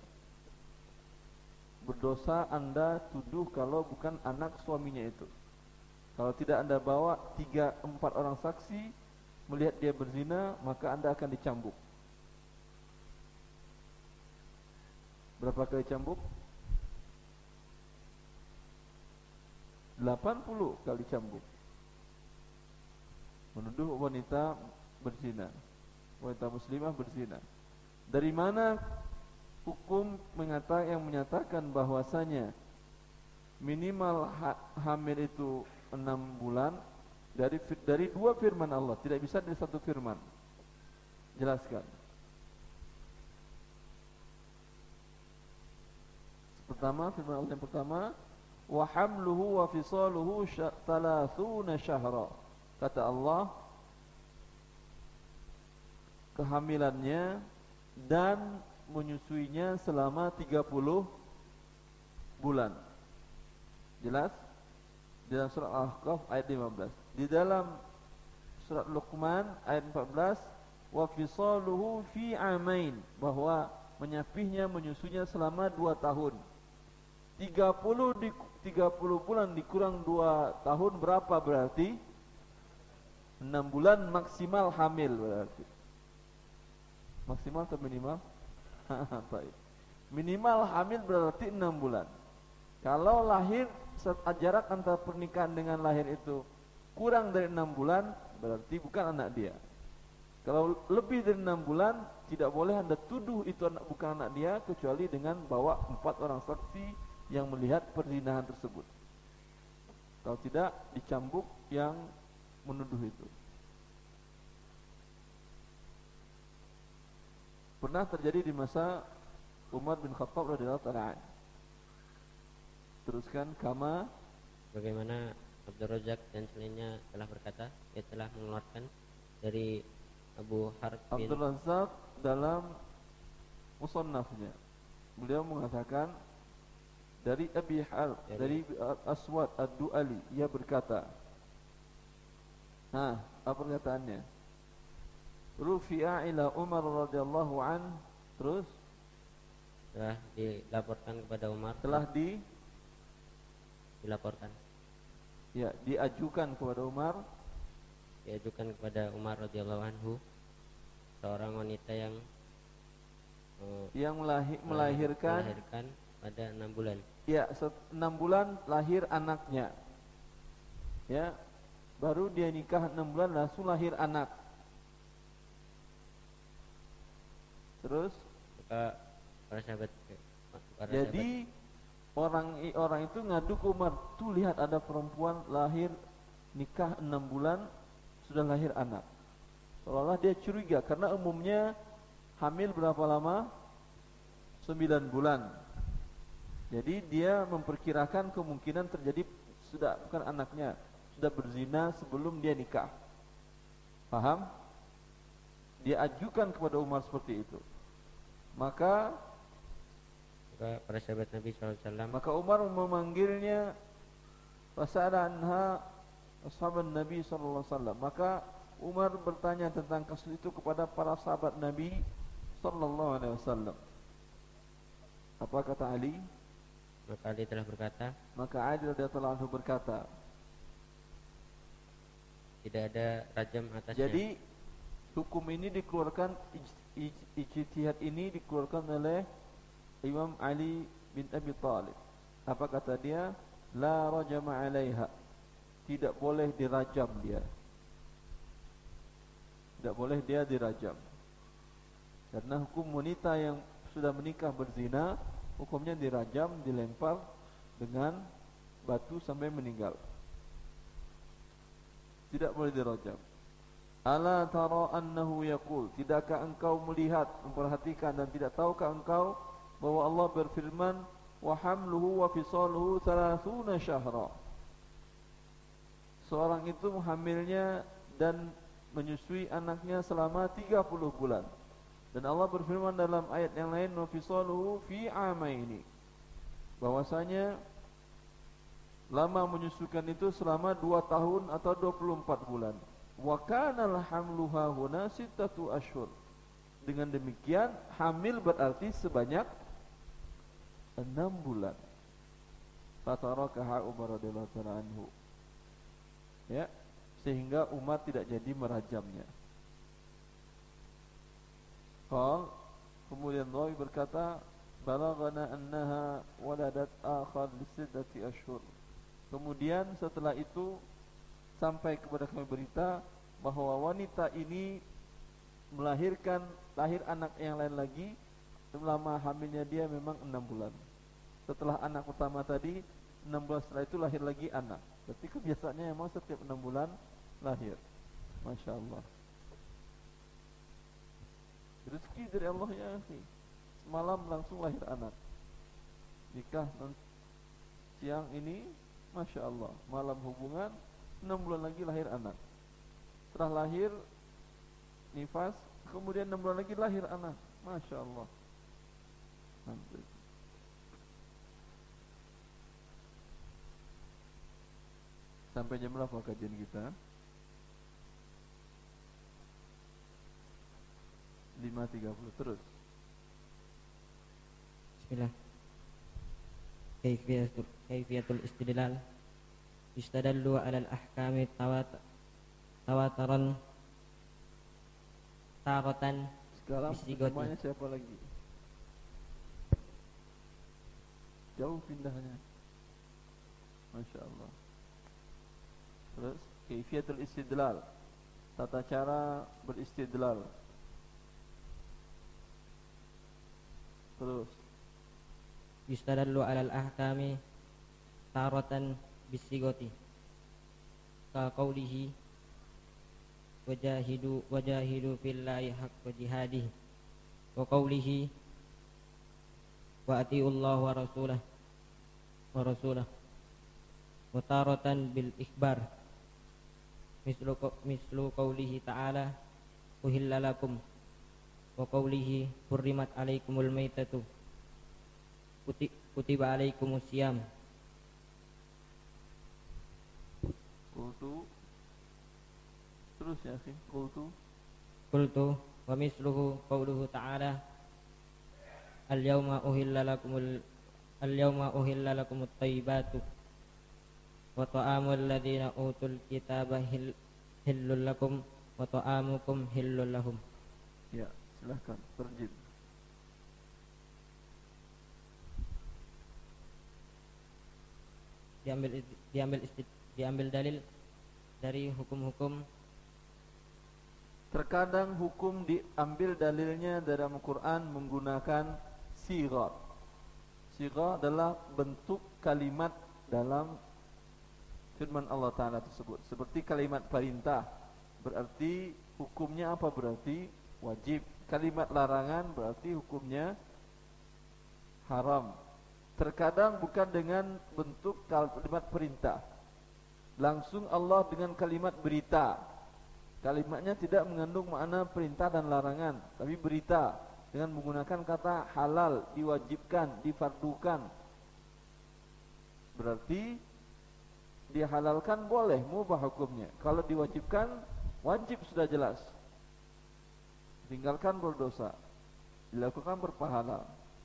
Berdosa Anda tuduh kalau bukan anak suaminya itu. Kalau tidak Anda bawa tiga empat orang saksi melihat dia berzina, maka Anda akan dicambuk. Berapa kali cambuk? delapan puluh kali cambuk. Menuduh wanita berzina, wanita muslimah berzina. Dari mana hukum mengatakan yang menyatakan bahwasanya minimal ha hamil itu enam bulan? Dari dari dua firman Allah, tidak bisa dari satu firman. Jelaskan. Pertama, firman Allah yang pertama, wa hamluhu wa fisaluhu thalathuna syahra. Kata Allah, kehamilannya dan menyusuinya selama tiga puluh bulan. Jelas? Di dalam surat Al-Ahqaf ayat lima belas. Di dalam surat Luqman ayat empat belas, wa fisaluhu fi amain, bahwa menyapihnya menyusunya selama dua tahun. tiga puluh di tiga puluh bulan dikurang dua tahun berapa berarti? enam bulan maksimal hamil berarti. Maksimal atau minimal? Baik. Minimal hamil berarti enam bulan. Kalau lahir jarak antara pernikahan dengan lahir itu kurang dari enam bulan, berarti bukan anak dia. Kalau lebih dari enam bulan, tidak boleh Anda tuduh itu anak bukan anak dia, kecuali dengan bawa empat orang saksi yang melihat perzinahan tersebut. Kalau tidak, dicambuk yang menuduh itu. Pernah terjadi di masa Umar bin Khattab radhiyallahu ta'ala anhu. Teruskan, kama, bagaimana Abdul Razak dan selainnya telah berkata, ia telah mengeluarkan dari Abu Harb bin Abdul Razak dalam musannafnya, beliau mengatakan dari Abi Harb, dari, dari Aswad Ad-Du'ali, ia berkata, nah, apa perkataannya? Rufi'a ila Umar radhiyallahu an, terus telah dilaporkan kepada Umar, telah di dilaporkan ya diajukan kepada Umar, diajukan kepada Umar radhiyallahu anhu, seorang wanita yang uh, yang melahir, melahirkan melahirkan pada enam bulan. Ya, enam bulan lahir anaknya. Ya, baru dia nikah enam bulan langsung lahir anak. Terus maka para sahabat para jadi sahabat, orang orang itu ngadu ke Umar, tuh lihat ada perempuan lahir nikah enam bulan sudah lahir anak. Seolah-olah dia curiga karena umumnya hamil berapa lama? sembilan bulan. Jadi dia memperkirakan kemungkinan terjadi sudah bukan anaknya, sudah berzina sebelum dia nikah. Paham? Dia ajukan kepada Umar seperti itu. Maka maka para sahabat Nabi shallallahu alaihi wasallam, maka Umar memanggilnya, fasala anha ashaban Nabi sallallahu alaihi wasallam. Maka Umar bertanya tentang kasus itu kepada para sahabat Nabi sallallahu alaihi wasallam. Apa kata Ali? Maka Ali telah berkata, maka Ali radhiyallahu anhu berkata, tidak ada rajam atasnya. Jadi hukum ini dikeluarkan, ijtihad ini dikeluarkan oleh Imam Ali bin Abi Thalib. Apa kata dia? La rajama 'alaiha. Tidak boleh dirajam dia. Tidak boleh dia dirajam. Karena hukum wanita yang sudah menikah berzina, hukumnya dirajam, dilempar dengan batu sampai meninggal. Tidak boleh dirajam. Ala tara annahu yaqul, tidakkah engkau melihat, memperhatikan dan tidak tahukah engkau bahwa Allah berfirman, wa hamluhu wa fisaluhu thalathuna syahra. Seorang itu menghamilnya dan menyusui anaknya selama tiga puluh bulan. Dan Allah berfirman dalam ayat yang lain, wa fisaluhu fi amaini, bahwasanya lama menyusukan itu selama dua tahun atau dua puluh empat bulan. Wa kana al-hamluha huna sittatu ashhur. Dengan demikian hamil berarti sebanyak enam bulan. Fatarakaha Umar radhiyallahu ta'ala anhu. Ya, sehingga Umar tidak jadi merajamnya. Qal, kemudian Rawi berkata, balaghana annaha waladat akhar li sittati ashhur. Kemudian setelah itu sampai kepada kami berita bahwa wanita ini melahirkan lahir anak yang lain lagi. Selama hamilnya dia memang enam bulan. Setelah anak pertama tadi enam bulan setelah itu lahir lagi anak. Berarti kebiasaannya memang setiap enam bulan lahir. Masya Allah. Rezeki dari Allah ya akhi. Semalam langsung lahir anak. Nikah siang ini, Masya Allah, malam hubungan, enam bulan lagi lahir anak. Setelah lahir nifas, kemudian enam bulan lagi lahir anak. Masya Allah. Alhamdulillah. Sampai jam berapa kajian kita? lima tiga puluh terus. Bismillah. Kaifiyatul kaifiyatul istidlal. Istadallu 'ala al-ahkami tawat tawataran taratan. Sekarang namanya siapa lagi? Jauh pindahnya. Masya Allah. Terus kaifiyatul istidlal, tata cara beristidlal. Terus yustadallu 'alal ahkami taratan bisigoti ka qaulihi wajahidu wajahidu fillahi haqqa jihadihi wa qaulihi wa atiullaha wa rasulah wa rasulah wa taratan bil ikhbar mislu mislu qaulihi ta'ala uhilla lakum wa qaulihi hurrimat alaikumul maitatu kutiba alaikumus siyam. Qultu, terus ya akhi, qultu qultu wa misluhu qauluhu ta'ala al-yawma uhilla lakumul al-yawma uhilla lakumut thayyibatu wa ta'amul ladzina utul kitaba hillul lakum wa ta'amukum hillul lahum. Ya, silahkan terjem. Diambil diambil isti, diambil dalil dari hukum-hukum. Terkadang hukum diambil dalilnya dalam Al-Quran menggunakan sigha. Sigha adalah bentuk kalimat dalam firman Allah Ta'ala tersebut. Seperti kalimat perintah, berarti hukumnya apa? Berarti wajib. Kalimat larangan berarti hukumnya haram. Terkadang bukan dengan bentuk kalimat perintah, langsung Allah dengan kalimat berita. Kalimatnya tidak mengandung makna perintah dan larangan, tapi berita dengan menggunakan kata halal, diwajibkan, difardukan. Berarti dihalalkan boleh, mubah hukumnya. Kalau diwajibkan, wajib sudah jelas. Tinggalkan berdosa, dilakukan berpahala.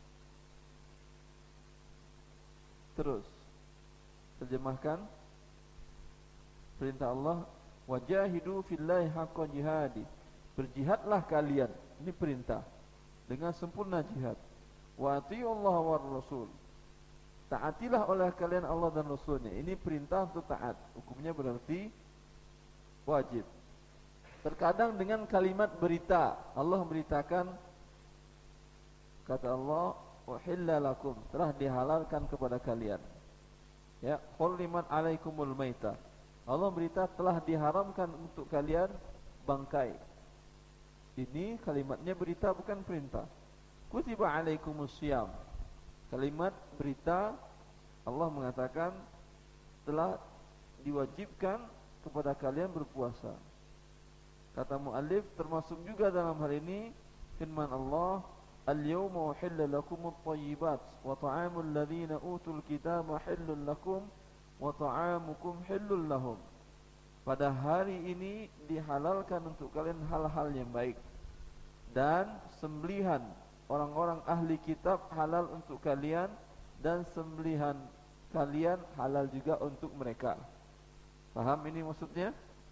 Terus terjemahkan perintah Allah, wajahidu fillahi haqqa jihadi. Berjihadlah kalian, ini perintah, dengan sempurna jihad. Wa atiullaha war rasul. Taatilah oleh kalian Allah dan Rasulnya. Ini perintah untuk taat. Hukumnya berarti wajib. Terkadang dengan kalimat berita, Allah memberitakan, kata Allah, uhilla lakum, telah dihalalkan kepada kalian. Ya, hurrimat alaikumul maita. Allah berita telah diharamkan untuk kalian bangkai. Ini kalimatnya berita bukan perintah. Kutiba alaikumus syiyam. Kalimat berita, Allah mengatakan telah diwajibkan kepada kalian berpuasa. Kata muallif, termasuk juga dalam hal ini firman Allah, al-yawma uhilla lakumut thayyibat wa ta'amul ladzina utul kitaba hillun lakum wa ta'amukum hillun lahum. Pada hari ini dihalalkan untuk kalian hal-hal yang baik, dan sembelihan orang-orang ahli kitab halal untuk kalian, dan sembelihan kalian halal juga untuk mereka. Paham ini maksudnya?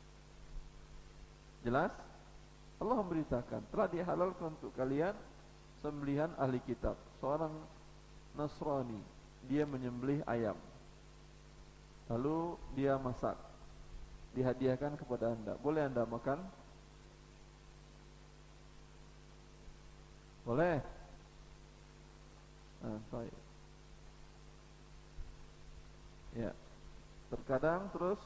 Jelas? Allah memberitakan telah dihalalkan untuk kalian sembelihan ahli kitab. Seorang Nasrani, dia menyembelih ayam, lalu dia masak, dihadiahkan kepada anda. Boleh anda makan? Boleh? Nah, baik. Ya. Terkadang terus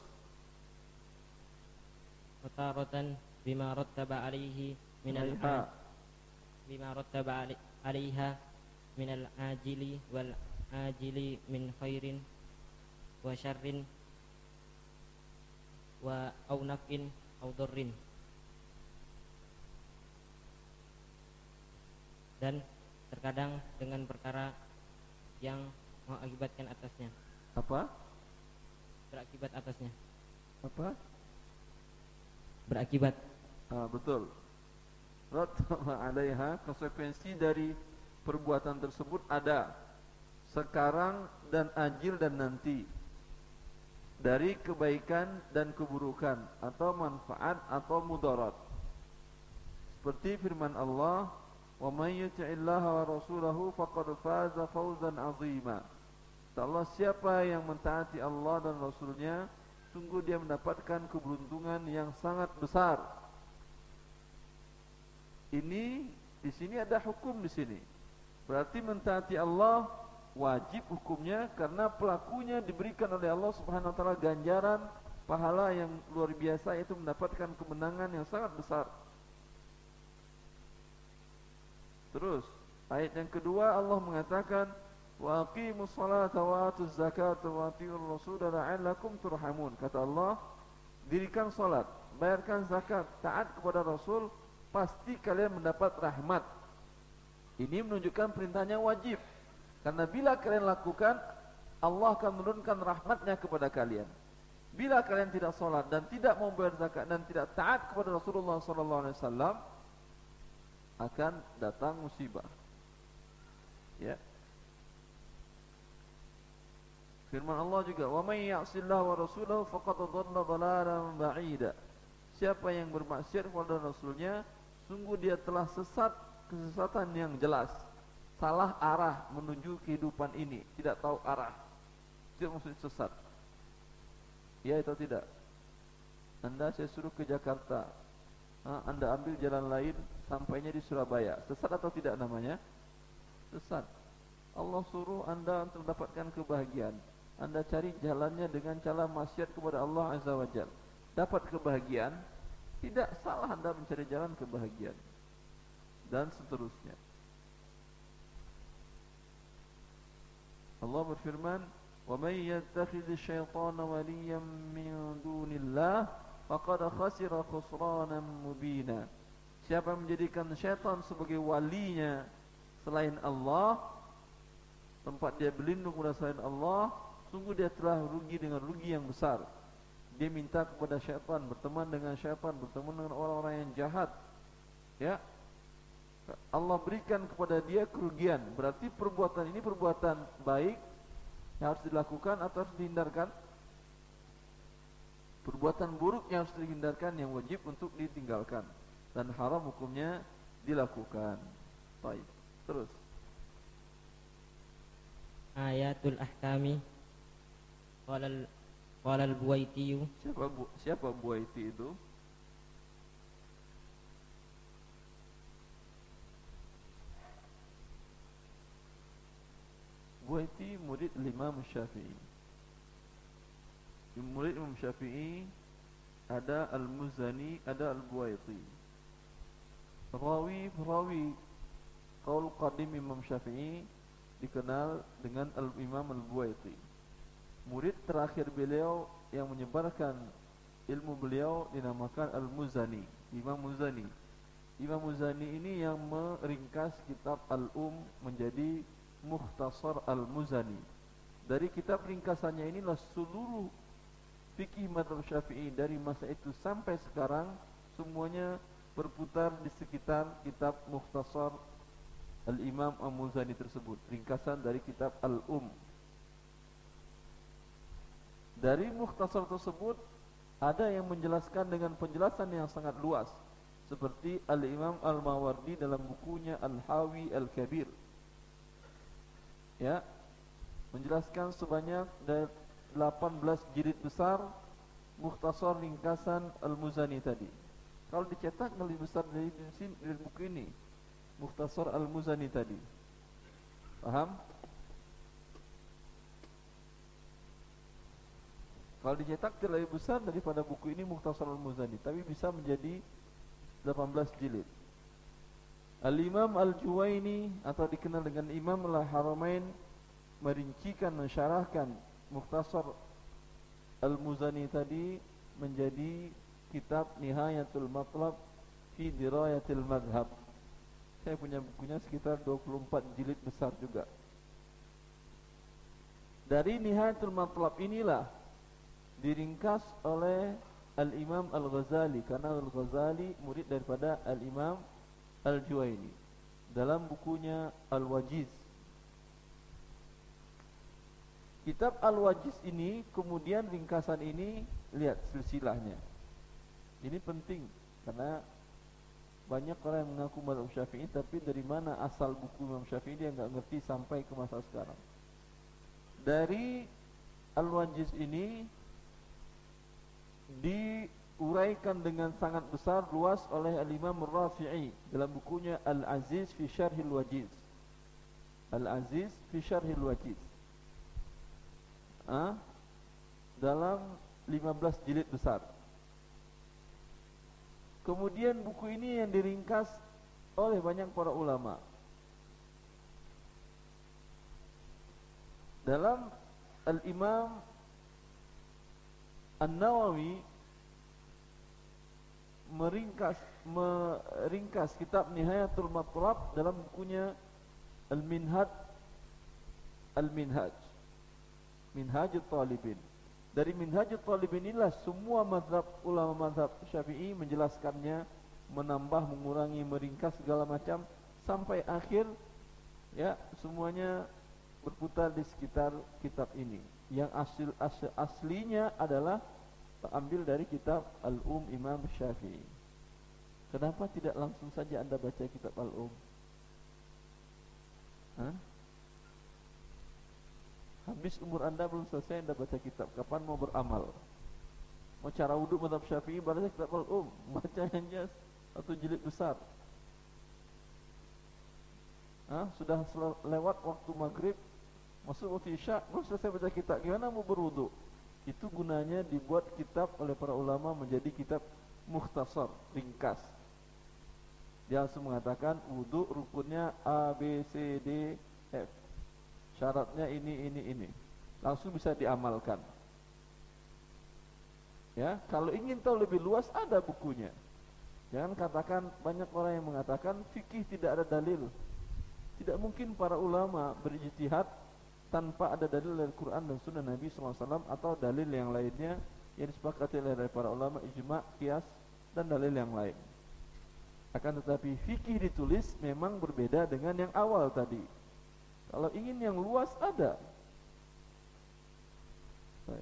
Wataratan bima rattaba alaihi minal alaiha, bima rattaba alaiha minal ajili wal ajili min khairin wa syarrin wa au naf'in au darrin, dan terkadang dengan perkara yang mengakibatkan atasnya. apa? Berakibat atasnya. Apa? Berakibat. Ah, betul. Rattaba alaiha, konsekuensi dari perbuatan tersebut ada sekarang dan ajil dan nanti, dari kebaikan dan keburukan, atau manfaat atau mudarat. Seperti firman Allah, "Wa may yuti'illaha wa rasulahu faqad faza fawzan 'azima." Allah, siapa yang mentaati Allah dan Rasulnya, sungguh dia mendapatkan keberuntungan yang sangat besar. Ini di sini ada hukum di sini. Berarti mentaati Allah wajib hukumnya, karena pelakunya diberikan oleh Allah Subhanahu wa taala ganjaran pahala yang luar biasa, yaitu mendapatkan kemenangan yang sangat besar. Terus ayat yang kedua Allah mengatakan, wa aqimus salata wa atuz zakata wa atiur rasul la'allakum turhamun. Kata Allah, dirikan salat, bayarkan zakat, taat kepada Rasul, pasti kalian mendapat rahmat. Ini menunjukkan perintahnya wajib, karena bila kalian lakukan, Allah akan menurunkan rahmatnya kepada kalian. Bila kalian tidak salat dan tidak mau bayar zakat dan tidak taat kepada Rasulullah sallallahu alaihi wasallam, akan datang musibah. Ya. Firman Allah juga, wa may ya'sillaha wa rasulahu faqad dhalla dhalalan ba'ida. Siapa yang bermaksiat kepada Rasulnya, sungguh dia telah sesat kesesatan yang jelas, salah arah menuju kehidupan ini, tidak tahu arah. Itu maksud sesat. Ya atau tidak? Anda saya suruh ke Jakarta, Anda ambil jalan lain, sampainya di Surabaya, sesat atau tidak namanya? Sesat. Allah suruh Anda untuk mendapatkan kebahagiaan, Anda cari jalannya dengan cara maksiat kepada Allah Azza wa Jalla. Dapat kebahagiaan, tidak salah Anda mencari jalan kebahagiaan, dan seterusnya. Allah berfirman, wa may yattakhidhish syaitana waliyan min dunillah faqad khasira khusranan mubina. Siapa yang menjadikan syaitan sebagai walinya selain Allah, tempat dia berlindung kepada selain Allah, sungguh dia telah rugi dengan rugi yang besar. Dia minta kepada syaitan, berteman dengan syaitan, berteman dengan orang-orang yang jahat. Ya, Allah berikan kepada dia kerugian. Berarti perbuatan ini perbuatan baik yang harus dilakukan atau harus dihindarkan? Perbuatan buruk yang harus dihindarkan, yang wajib untuk ditinggalkan, dan haram hukumnya dilakukan. Baik, terus Ayatul ahkami. Qala qala al-Buaiti. Siapa bu, siapa Buaiti itu? Al-Buaiti murid Imam Syafi'i. Murid Imam Syafi'i ada Al-Muzani, ada Al-Buaiti. Rawi rawi qaul qadim Imam Syafi'i dikenal dengan Al-Imam Al-Buaiti. Murid terakhir beliau yang menyebarkan ilmu beliau dinamakan Al-Muzani, Imam Muzani. Imam Muzani ini yang meringkas kitab Al-Um menjadi Mukhtasar Al-Muzani. Dari kitab ringkasannya inilah seluruh fikih mazhab Syafi'i dari masa itu sampai sekarang semuanya berputar di sekitar kitab Mukhtasar Al-Imam Al-Muzani tersebut, ringkasan dari kitab Al-Um. Dari Mukhtasar tersebut ada yang menjelaskan dengan penjelasan yang sangat luas, seperti Al-Imam Al-Mawardi dalam bukunya Al-Hawi Al-Kabir, ya, menjelaskan sebanyak delapan belas jilid besar Mukhtasar ringkasan Al-Muzani tadi. Kalau dicetak lebih besar dari, dari buku ini, Mukhtasar Al-Muzani tadi. Paham? Kalau dicetak tidak lebih besar daripada buku ini Mukhtasar Al-Muzani, tapi bisa menjadi delapan belas jilid. Al-Imam Al-Juwaini atau dikenal dengan Imam Al-Haramain merincikan, mensyarahkan Mukhtasar Al-Muzani tadi menjadi kitab Nihayatul Matlab fi Dirayatil Madhab. Saya punya bukunya sekitar dua puluh empat jilid besar juga. Dari Nihayatul Matlab inilah diringkas oleh Al-Imam Al-Ghazali, karena Al-Ghazali murid daripada Al-Imam Al-Juwaini, dalam bukunya Al-Wajiz. Kitab Al-Wajiz ini, kemudian ringkasan ini, lihat silsilahnya. Ini penting karena banyak orang yang mengaku mazhab Syafi'i, tapi dari mana asal buku Imam Syafi'i dia enggak ngerti sampai ke masa sekarang. Dari Al-Wajiz ini diuraikan dengan sangat besar luas oleh Al-Imam Ar-Rafi'i dalam bukunya Al-Aziz fi Syarhil Wajiz. Al-Aziz fi Syarhil Wajiz, ha? dalam lima belas jilid besar. Kemudian buku ini yang diringkas oleh banyak para ulama. Dalam Al-Imam An-Nawawi meringkas meringkas kitab Nihayatul Matlab dalam bukunya Al-Minhaj Al-Minhaj Minhajut Talibin. Dari Minhajut Talibin inilah semua mazhab ulama mazhab Syafi'i menjelaskannya, menambah, mengurangi, meringkas segala macam sampai akhir, ya, semuanya berputar di sekitar kitab ini. Yang asli, asli aslinya adalah terambil dari kitab Al-Um Imam Syafi'i. Kenapa tidak langsung saja Anda baca kitab Al-Um? Hah? Habis umur Anda belum selesai Anda baca kitab, kapan mau beramal? Mau cara wudhu mazhab Syafi'i, baca kitab Al-Um, baca hanya satu jilid besar. Hah? Sudah lewat waktu maghrib, masuk waktu isya, belum selesai baca kitab, gimana mau berwudu? Itu gunanya dibuat kitab oleh para ulama menjadi kitab mukhtasar, ringkas. Dia langsung mengatakan wudu rukunnya A, B, C, D, F, syaratnya ini, ini, ini, langsung bisa diamalkan. Ya, kalau ingin tahu lebih luas ada bukunya. Jangan katakan, banyak orang yang mengatakan fikih tidak ada dalil. Tidak mungkin para ulama berijtihad tanpa ada dalil dari Quran dan Sunnah Nabi sallallahu alaihi wasallam atau dalil yang lainnya yang disepakati oleh para ulama, ijma', qiyas, dan dalil yang lain. Akan tetapi fikih ditulis memang berbeda dengan yang awal tadi. Kalau ingin yang luas ada. Baik.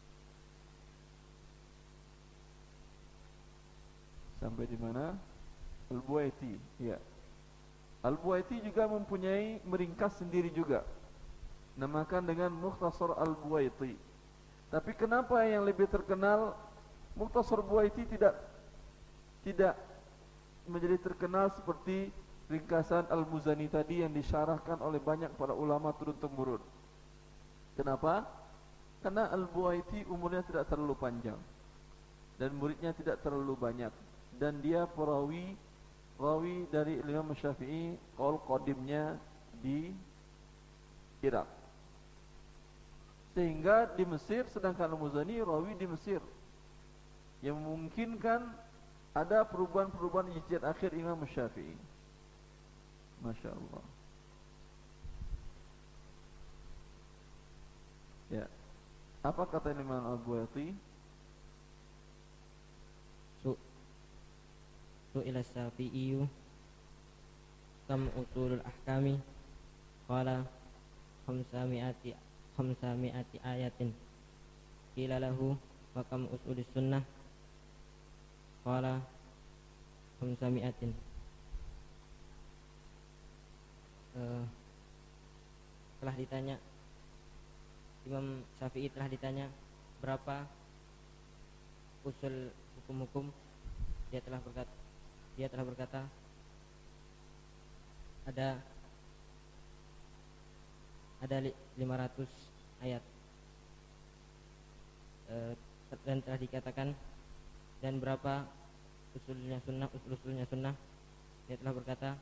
Sampai di mana? Al-Buaiti, ya. Al-Buaiti juga mempunyai meringkas sendiri juga, namakan dengan Mukhtasar Al-Buaiti. Tapi kenapa yang lebih terkenal Mukhtasar Buaiti tidak tidak menjadi terkenal seperti ringkasan Al-Muzani tadi yang disyarahkan oleh banyak para ulama turun-temurun. Kenapa? Karena Al-Buaiti umurnya tidak terlalu panjang dan muridnya tidak terlalu banyak, dan dia perawi rawi dari Imam Syafi'i qaul qadimnya di Irak, sehingga di Mesir, sedangkan Al-Muzani rawi di Mesir, yang memungkinkan ada perubahan-perubahan ijtihad akhir Imam Syafi'i. Masya Allah. Ya, apa kata Imam Al-Buaiti? Su Su'ila Syafi'i kam usulul ahkami qala khamsami'ati khamsami'ati ayatin qila lahu wa kam usulis sunnah qala khamsami'atin. Uh, telah ditanya Imam Syafi'i telah ditanya berapa usul hukum-hukum, dia telah berkata dia telah berkata ada ada lima ratus ayat, e, dan telah dikatakan dan berapa usulnya sunnah usul-usulnya sunnah, dia telah berkata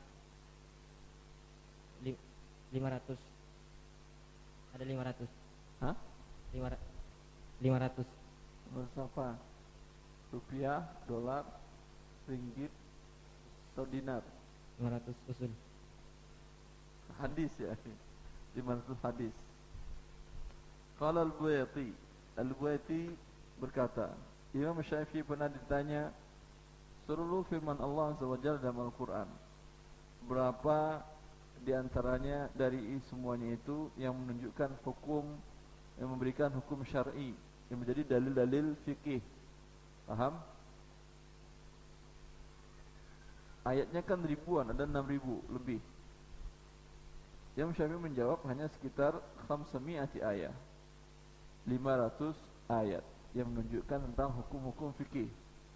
lima ratus, ada lima ratus. Hah? lima ratus. Berapa? Rupiah, dolar, ringgit, atau dinar? lima ratus usul. Hadis ya, lima ratus hadis. Qala Al-Buaiti, Al-Buaiti berkata, Imam Syafi'i pernah ditanya seluruh firman Allah Azza wa Jalla dalam Al-Quran, berapa diantaranya dari semuanya itu yang menunjukkan hukum, yang memberikan hukum syar'i, yang menjadi dalil-dalil fikih. Paham? Ayatnya kan ribuan, ada enam ribu lebih. Imam Syafi'i menjawab hanya sekitar khamsami'ati ayat, lima ratus ayat yang menunjukkan tentang hukum-hukum fikih.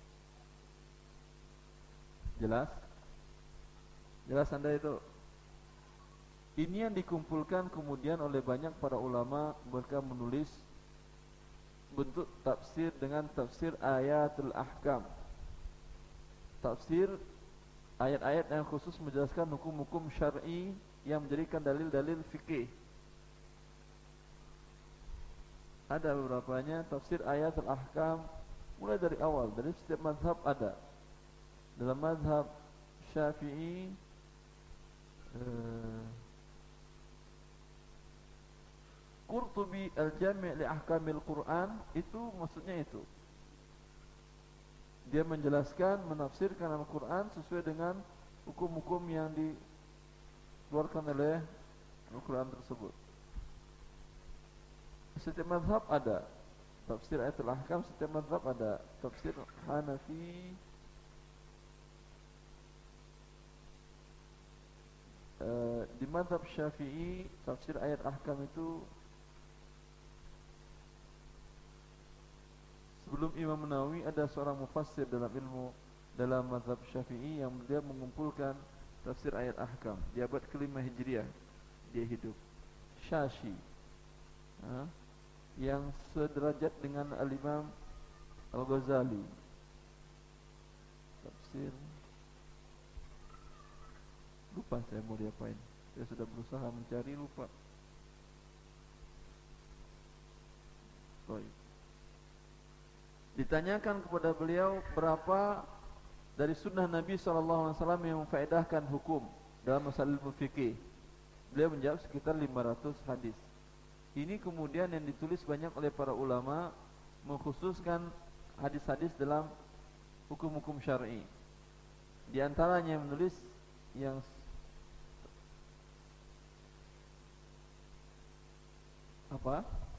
Jelas? Jelas Anda itu? Ini yang dikumpulkan kemudian oleh banyak para ulama, mereka menulis bentuk tafsir dengan tafsir ayatul ahkam, tafsir ayat-ayat yang khusus menjelaskan hukum-hukum syar'i yang menjadikan dalil-dalil fikih. Ada beberapanya tafsir ayatul ahkam mulai dari awal, dari setiap mazhab ada. Dalam mazhab Syafi'i eh, Qurtubi Al-Jami' li Ahkamil Quran, itu maksudnya itu. Dia menjelaskan, menafsirkan Al-Quran sesuai dengan hukum-hukum yang dikeluarkan oleh Al-Quran tersebut. Setiap mazhab ada tafsir ayatul ahkam, setiap mazhab ada. Tafsir Hanafi uh, di mazhab Syafi'i, tafsir ayat ahkam itu sebelum Imam Nawawi ada seorang mufassir dalam ilmu dalam mazhab Syafi'i yang dia mengumpulkan tafsir ayat ahkam di abad kelima Hijriah. Dia hidup, Syashi, ha? yang sederajat dengan Al-Imam Al-Ghazali. Tafsir, lupa saya mau diapain. Saya sudah berusaha mencari, lupa. Baik. Ditanyakan kepada beliau berapa dari sunnah Nabi shallallahu alaihi wasallam yang memfaedahkan hukum dalam masalah ilmu fikih. Beliau menjawab sekitar lima ratus hadis. Ini kemudian yang ditulis banyak oleh para ulama, mengkhususkan hadis-hadis dalam hukum-hukum syar'i. Di antaranya yang menulis yang apa?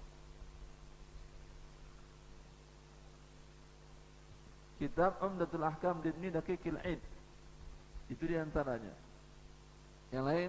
Kitab Umdatul Ahkam di Ibnu Daqiqil Aid. Itu di antaranya. Yang lain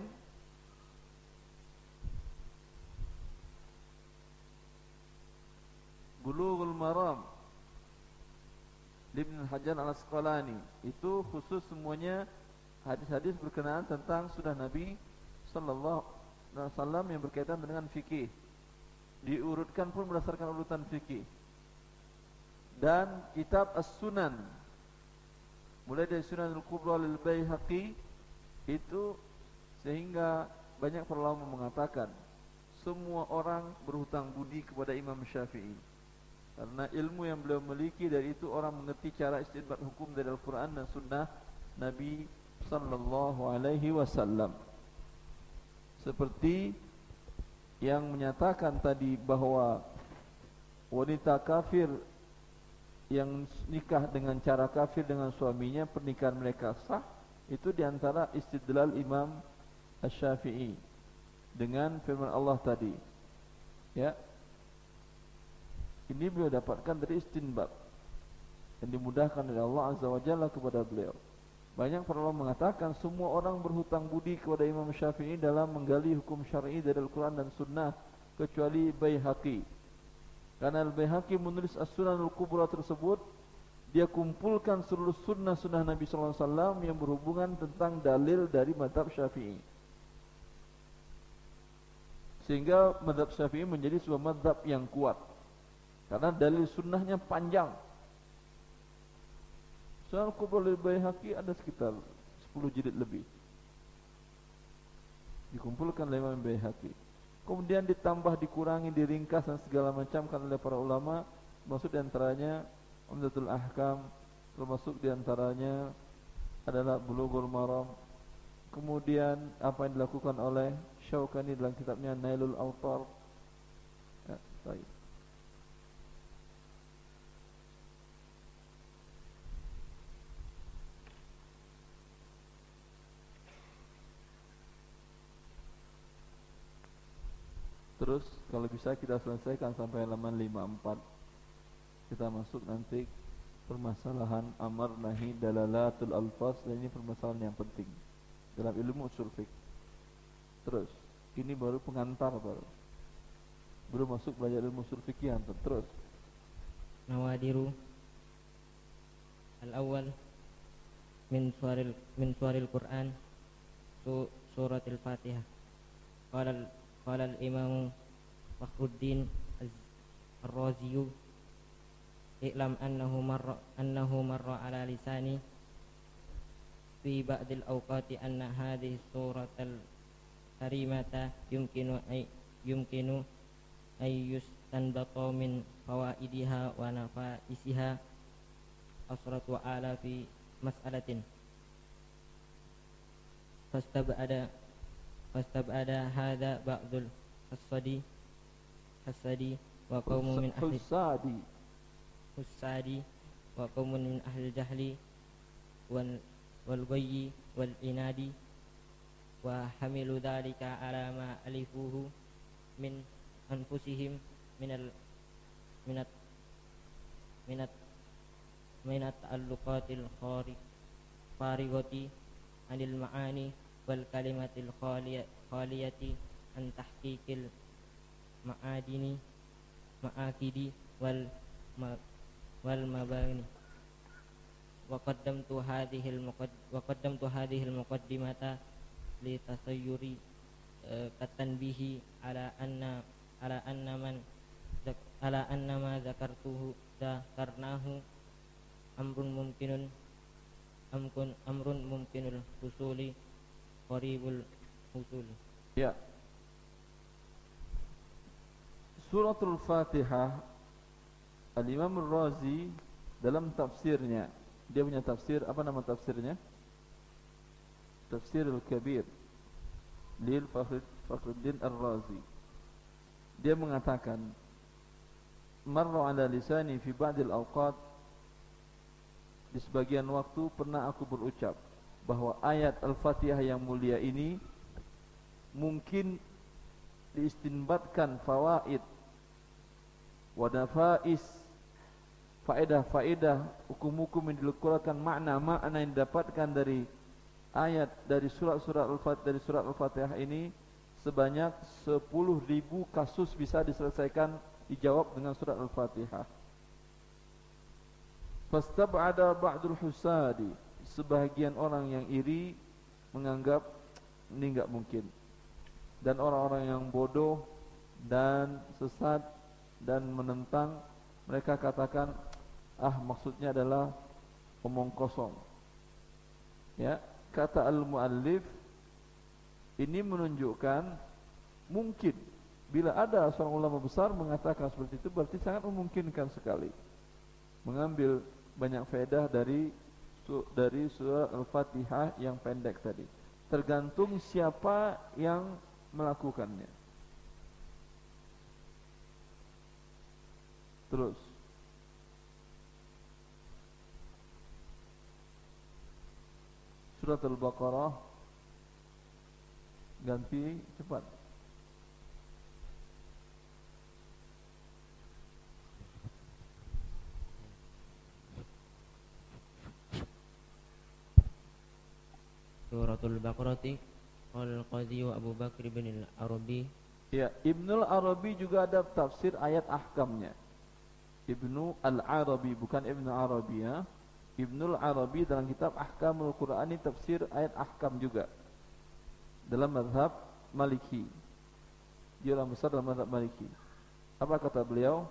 Bulughul Maram Ibnu Hajar Al-Asqalani, itu khusus semuanya hadis-hadis berkenaan tentang sunnah Nabi sallallahu alaihi wasallam yang berkaitan dengan fikih. Diurutkan pun berdasarkan urutan fikih. Dan kitab As-Sunan, mulai dari Sunan Al-Kubra lil Baihaqi itu, sehingga banyak para ulama mengatakan semua orang berhutang budi kepada Imam Syafi'i, karena ilmu yang beliau miliki dari itu orang mengerti cara istinbat hukum dari Al-Quran dan Sunnah Nabi sallallahu alaihi wasallam. Seperti yang menyatakan tadi bahwa wanita kafir yang nikah dengan cara kafir dengan suaminya, pernikahan mereka sah, itu diantara istidlal Imam Asy-Syafi'i dengan firman Allah tadi. Ya, ini beliau dapatkan dari istinbat yang dimudahkan oleh Allah Azza wa Jalla kepada beliau. Banyak para ulama mengatakan semua orang berhutang budi kepada Imam Syafi'i dalam menggali hukum syar'i dari Al-Quran dan Sunnah, kecuali Baihaqi. Karena Al-Baihaqi menulis As-Sunan Al-Kubra tersebut, dia kumpulkan seluruh sunnah-sunnah Nabi sallallahu alaihi wasallam yang berhubungan tentang dalil dari mazhab Syafi'i. Sehingga mazhab Syafi'i menjadi sebuah mazhab yang kuat, karena dalil sunnahnya panjang. Sunan Al-Kubra lil Baihaqi ada sekitar sepuluh jilid lebih, dikumpulkan oleh Imam Baihaqi. Kemudian ditambah, dikurangi, diringkas dan segala macam kan oleh para ulama, termasuk diantaranya Umdatul Ahkam, termasuk diantaranya adalah Bulughul Maram. Kemudian apa yang dilakukan oleh Syaukani dalam kitabnya Nailul Awtar. Ya, baik. Terus kalau bisa kita selesaikan sampai halaman lima puluh empat. Kita masuk nanti permasalahan amar nahi dalalatul alfaz, dan ini permasalahan yang penting dalam ilmu ushul fiqh. Terus ini baru pengantar, baru belum masuk belajar ilmu ushul fiqh yang terus. Nawadiru al-awwal min suaril min suaril Quran su, suratil Fatihah. Qala Qala al-Imam Fakhruddin Ar-Razi, i'lam annahu marra annahu marra ala lisani fi ba'dil awqati anna hadhihi suratal karimata yumkinu ay yumkinu ay yustanbata min fawaidiha wa nafaisiha asratu ala fi mas'alatin fastab'ada fastab'ada hadha ba'dul hasadi hasadi wa qaumun min ahli Husadi husadi wa qaumun min ahli jahli wal wal ghayyi wal inadi wa hamilu dhalika ala ma alifuhu min anfusihim minal minat minat minat ta'alluqatil khari farigati anil ma'ani wal kalimatil khaliyati an tahqiqil ma'adini ma'akidi wal ma, wal mabani. Wa qaddamtu hadhihi al wa qaddamtu hadhihi al muqaddimata li tasayyuri uh, katanbihi ala anna ala anna man zak, ala anna ma zakartuhu zakarnahu amrun mumkinun amkun amrun mumkinul husuli qaribul husul. Ya. Suratul Fatihah, Al-Imam Ar-Razi dalam tafsirnya, dia punya tafsir, apa nama tafsirnya? Tafsir Al-Kabir lil Fakhruddin Ar-Razi. Dia mengatakan, marra ala lisani fi ba'dil awqat, di sebagian waktu pernah aku berucap bahwa ayat Al-Fatihah yang mulia ini mungkin diistinbatkan fawaid wa nafais, faedah-faedah, hukum-hukum yang dikeluarkan, makna-makna yang didapatkan dari ayat dari surat-surat Al-Fatihah, dari surat Al-Fatihah ini sebanyak sepuluh ribu kasus bisa diselesaikan, dijawab dengan surat Al-Fatihah. Fastab'ada ba'dul husadi, sebahagian orang yang iri menganggap ini enggak mungkin. Dan orang-orang yang bodoh dan sesat dan menentang, mereka katakan, ah maksudnya adalah omong kosong. Ya, kata al-muallif ini menunjukkan mungkin bila ada seorang ulama besar mengatakan seperti itu, berarti sangat memungkinkan sekali mengambil banyak faedah dari dari surah Al-Fatihah yang pendek tadi. Tergantung siapa yang melakukannya. Terus surat Al-Baqarah, ganti cepat. Suratul Baqarati qala al-Qadhi Abu Bakr bin al-Arabi. Ya, Ibnul Arabi juga ada tafsir ayat ahkamnya. Ibnu Al-Arabi, bukan Ibnu Arabi ya. Ibnul Arabi dalam kitab Ahkamul Qur'an ini tafsir ayat ahkam juga. Dalam mazhab Maliki. Dia orang besar dalam mazhab Maliki. Apa kata beliau?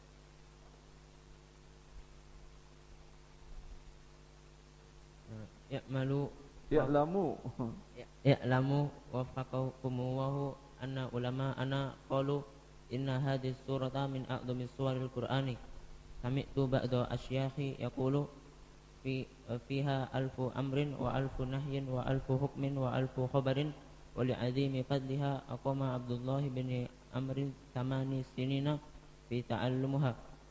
Ya'malu Ya'lamu Ya'lamu wafaqakumullahu anna ulama ana qalu inna hadhihi surata min a'dhamis suwaril qur'ani. Sami'tu ba'da asyakhi yaqulu fi fiha alfu amrin wa alfu nahyin wa alfu hukmin wa alfu khabarin wa li'azimi fadliha aqama Abdullah bin Amr thamani sinina fi ta'allumuha.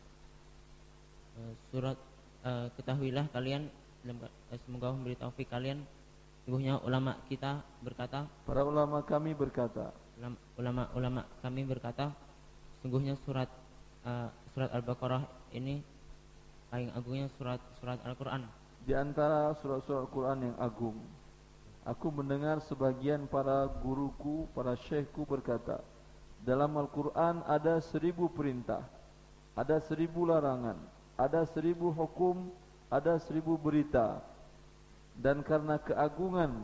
Surat uh, ketahuilah kalian, semoga memberi taufik kalian, sungguhnya ulama kita berkata, para ulama kami berkata, ulama-ulama kami berkata, sungguhnya surat uh, surat Al-Baqarah ini paling agungnya surat surat Al-Qur'an. Di antara surat-surat Al-Qur'an yang agung, aku mendengar sebagian para guruku, para syekhku berkata, dalam Al-Qur'an ada seribu perintah, ada seribu larangan, ada seribu hukum, ada seribu berita. Dan karena keagungan,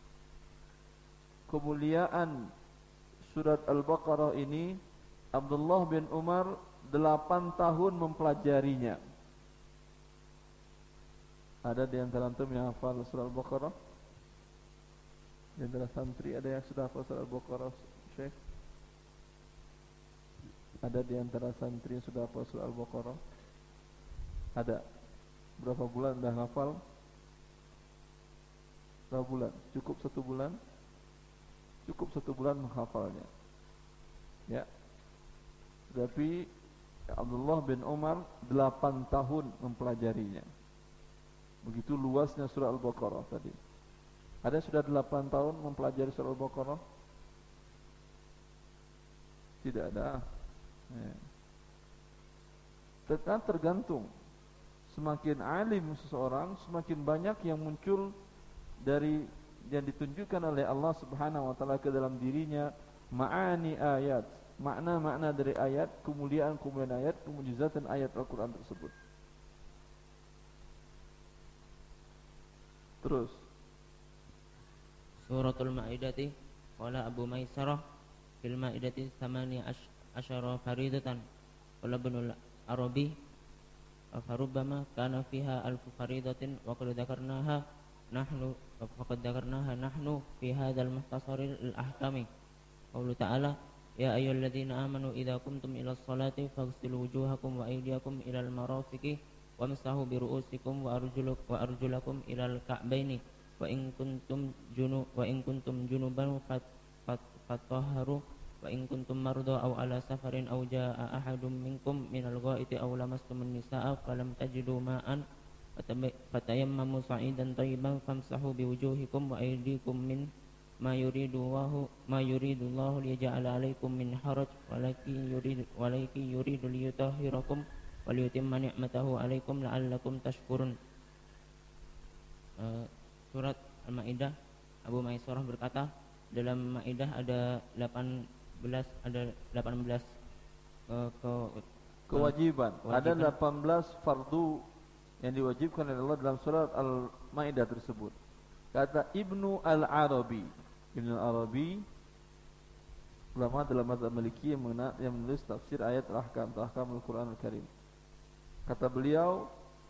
kemuliaan surat Al-Baqarah ini, Abdullah bin Umar delapan tahun mempelajarinya. Ada di antara antum yang hafal surah Al-Baqarah? Di antara santri ada yang sudah hafal surah Al-Baqarah, Syekh? Ada di antara santri yang sudah hafal surah Al-Baqarah? Ada. Berapa bulan dah hafal? Berapa bulan? Cukup satu bulan? Cukup satu bulan menghafalnya. Ya. Tapi Abdullah bin Umar delapan tahun mempelajarinya. Begitu luasnya surah Al-Baqarah tadi. Ada sudah delapan tahun mempelajari surah Al-Baqarah? Tidak ada. Ya. Tetap tergantung. Semakin alim seseorang, semakin banyak yang muncul dari yang ditunjukkan oleh Allah Subhanahu wa taala ke dalam dirinya, ma'ani ayat, makna-makna dari ayat, kemuliaan-kemuliaan ayat, kemujizatan ayat Al-Qur'an tersebut. Terus Suratul Maidati qala Abu Maisarah fil Maidati thamani asyara faridatan qala Ibnul Arabi farubbama kana fiha alfu faridatin wa qad dzakarnaha nahnu wa qad dzakarnaha nahnu fi hadzal muhtasaril ahkami. Qaulu ta'ala ya ayyuhalladzina amanu idza qumtum ilas salati faghsilu wujuhakum wa aydiyakum ilal marafiqi wamsahu bi ru'usikum wa arjulakum wa arjulakum ilal ka'baini wa in kuntum junub wa in kuntum junuban fatahharu wa in kuntum marda aw ala safarin aw jaa ahadum minkum minal ghaiti aw lamastumun nisaa falam tajidu ma'an fatayammamu sa'idan tayyiban famsahu biwujuhikum wa aydikum min ma yuridu Allahu ma yuridu Allahu liyaj'ala 'alaikum min haraj walakin yuridu walakin yuridu liyutahhirakum wa liyutimma ni'matahu 'alaikum la'allakum tashkurun. Uh, surat Al-Maidah, Abu Maisarah berkata, dalam Maidah ada delapan belas ada delapan belas uh, ke, kewajiban. kewajiban. Ada delapan belas fardu yang diwajibkan oleh Allah dalam surat Al-Maidah tersebut. Kata Ibnu Al-Arabi. Ibnu Al-Arabi ulama dalam mazhab Maliki yang, yang menulis tafsir ayat al-ahkam, al-ahkam Al-Quran Al-Karim. Kata beliau,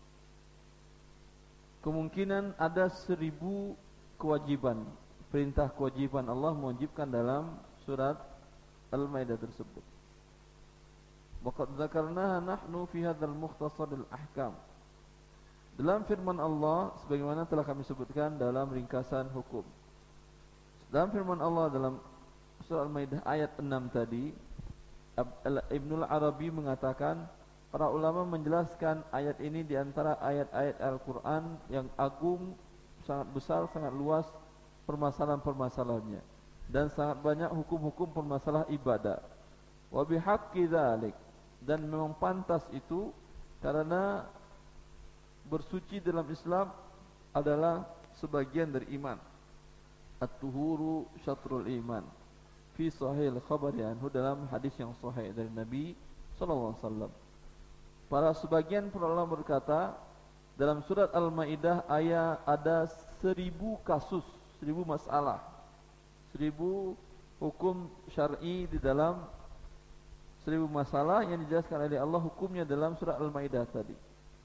kemungkinan ada seribu kewajiban, perintah kewajiban Allah mewajibkan dalam surat Al-Maidah tersebut. Waqad dzakarnaha nahnu fi hadzal mukhtasar al-ahkam. Dalam firman Allah sebagaimana telah kami sebutkan dalam ringkasan hukum. Dalam firman Allah dalam surah Al-Maidah ayat enam tadi, Ibnu Al-Arabi mengatakan, para ulama menjelaskan ayat ini di antara ayat-ayat Al-Quran yang agung, sangat besar, sangat luas permasalahan-permasalahannya, dan sangat banyak hukum-hukum permasalahan ibadah. Wa bihaqqi dzalik, dan memang pantas itu karena bersuci dalam Islam adalah sebagian dari iman. At-tuhuru syatrul iman. Fi sahih al-khabari anhu, dalam hadis yang sahih dari Nabi sallallahu alaihi wasallam. Para sebagian para ulama berkata, dalam surat Al-Maidah ayat ada seribu kasus, seribu masalah, seribu hukum syar'i di dalam seribu masalah yang dijelaskan oleh Allah hukumnya dalam surat Al-Maidah tadi.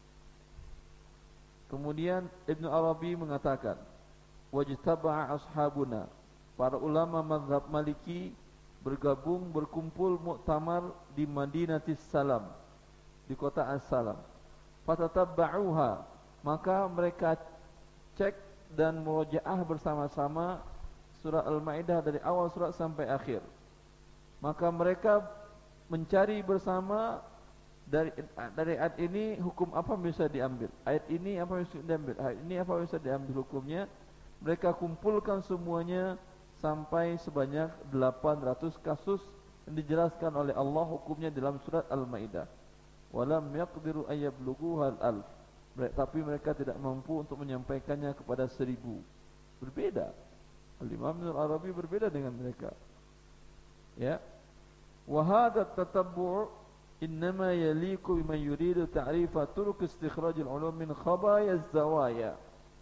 Kemudian Ibnu Arabi mengatakan, wajtaba'a ashabuna, para ulama mazhab Maliki bergabung berkumpul muktamar di Madinatis Salam, di kota As-Salam. Fatatabba'uha, maka mereka cek dan murojaah bersama-sama surah Al-Maidah dari awal surat sampai akhir. Maka mereka mencari bersama dari dari ayat ini hukum apa bisa diambil, ayat ini apa bisa diambil, ayat ini apa bisa diambil hukumnya. Mereka kumpulkan semuanya sampai sebanyak delapan ratus kasus yang dijelaskan oleh Allah hukumnya dalam surat Al-Maidah. Walam yaqdiru ayablughuha al-alf, tapi mereka tidak mampu untuk menyampaikannya kepada seribu. Berbeda. Al-Imam Al-Arabi berbeda dengan mereka. Ya. Wa hadha at-tatabbu' innama yaliqu biman yuridu ta'rifa turuq istikhraj al-ulum min khabaya az-zawaya.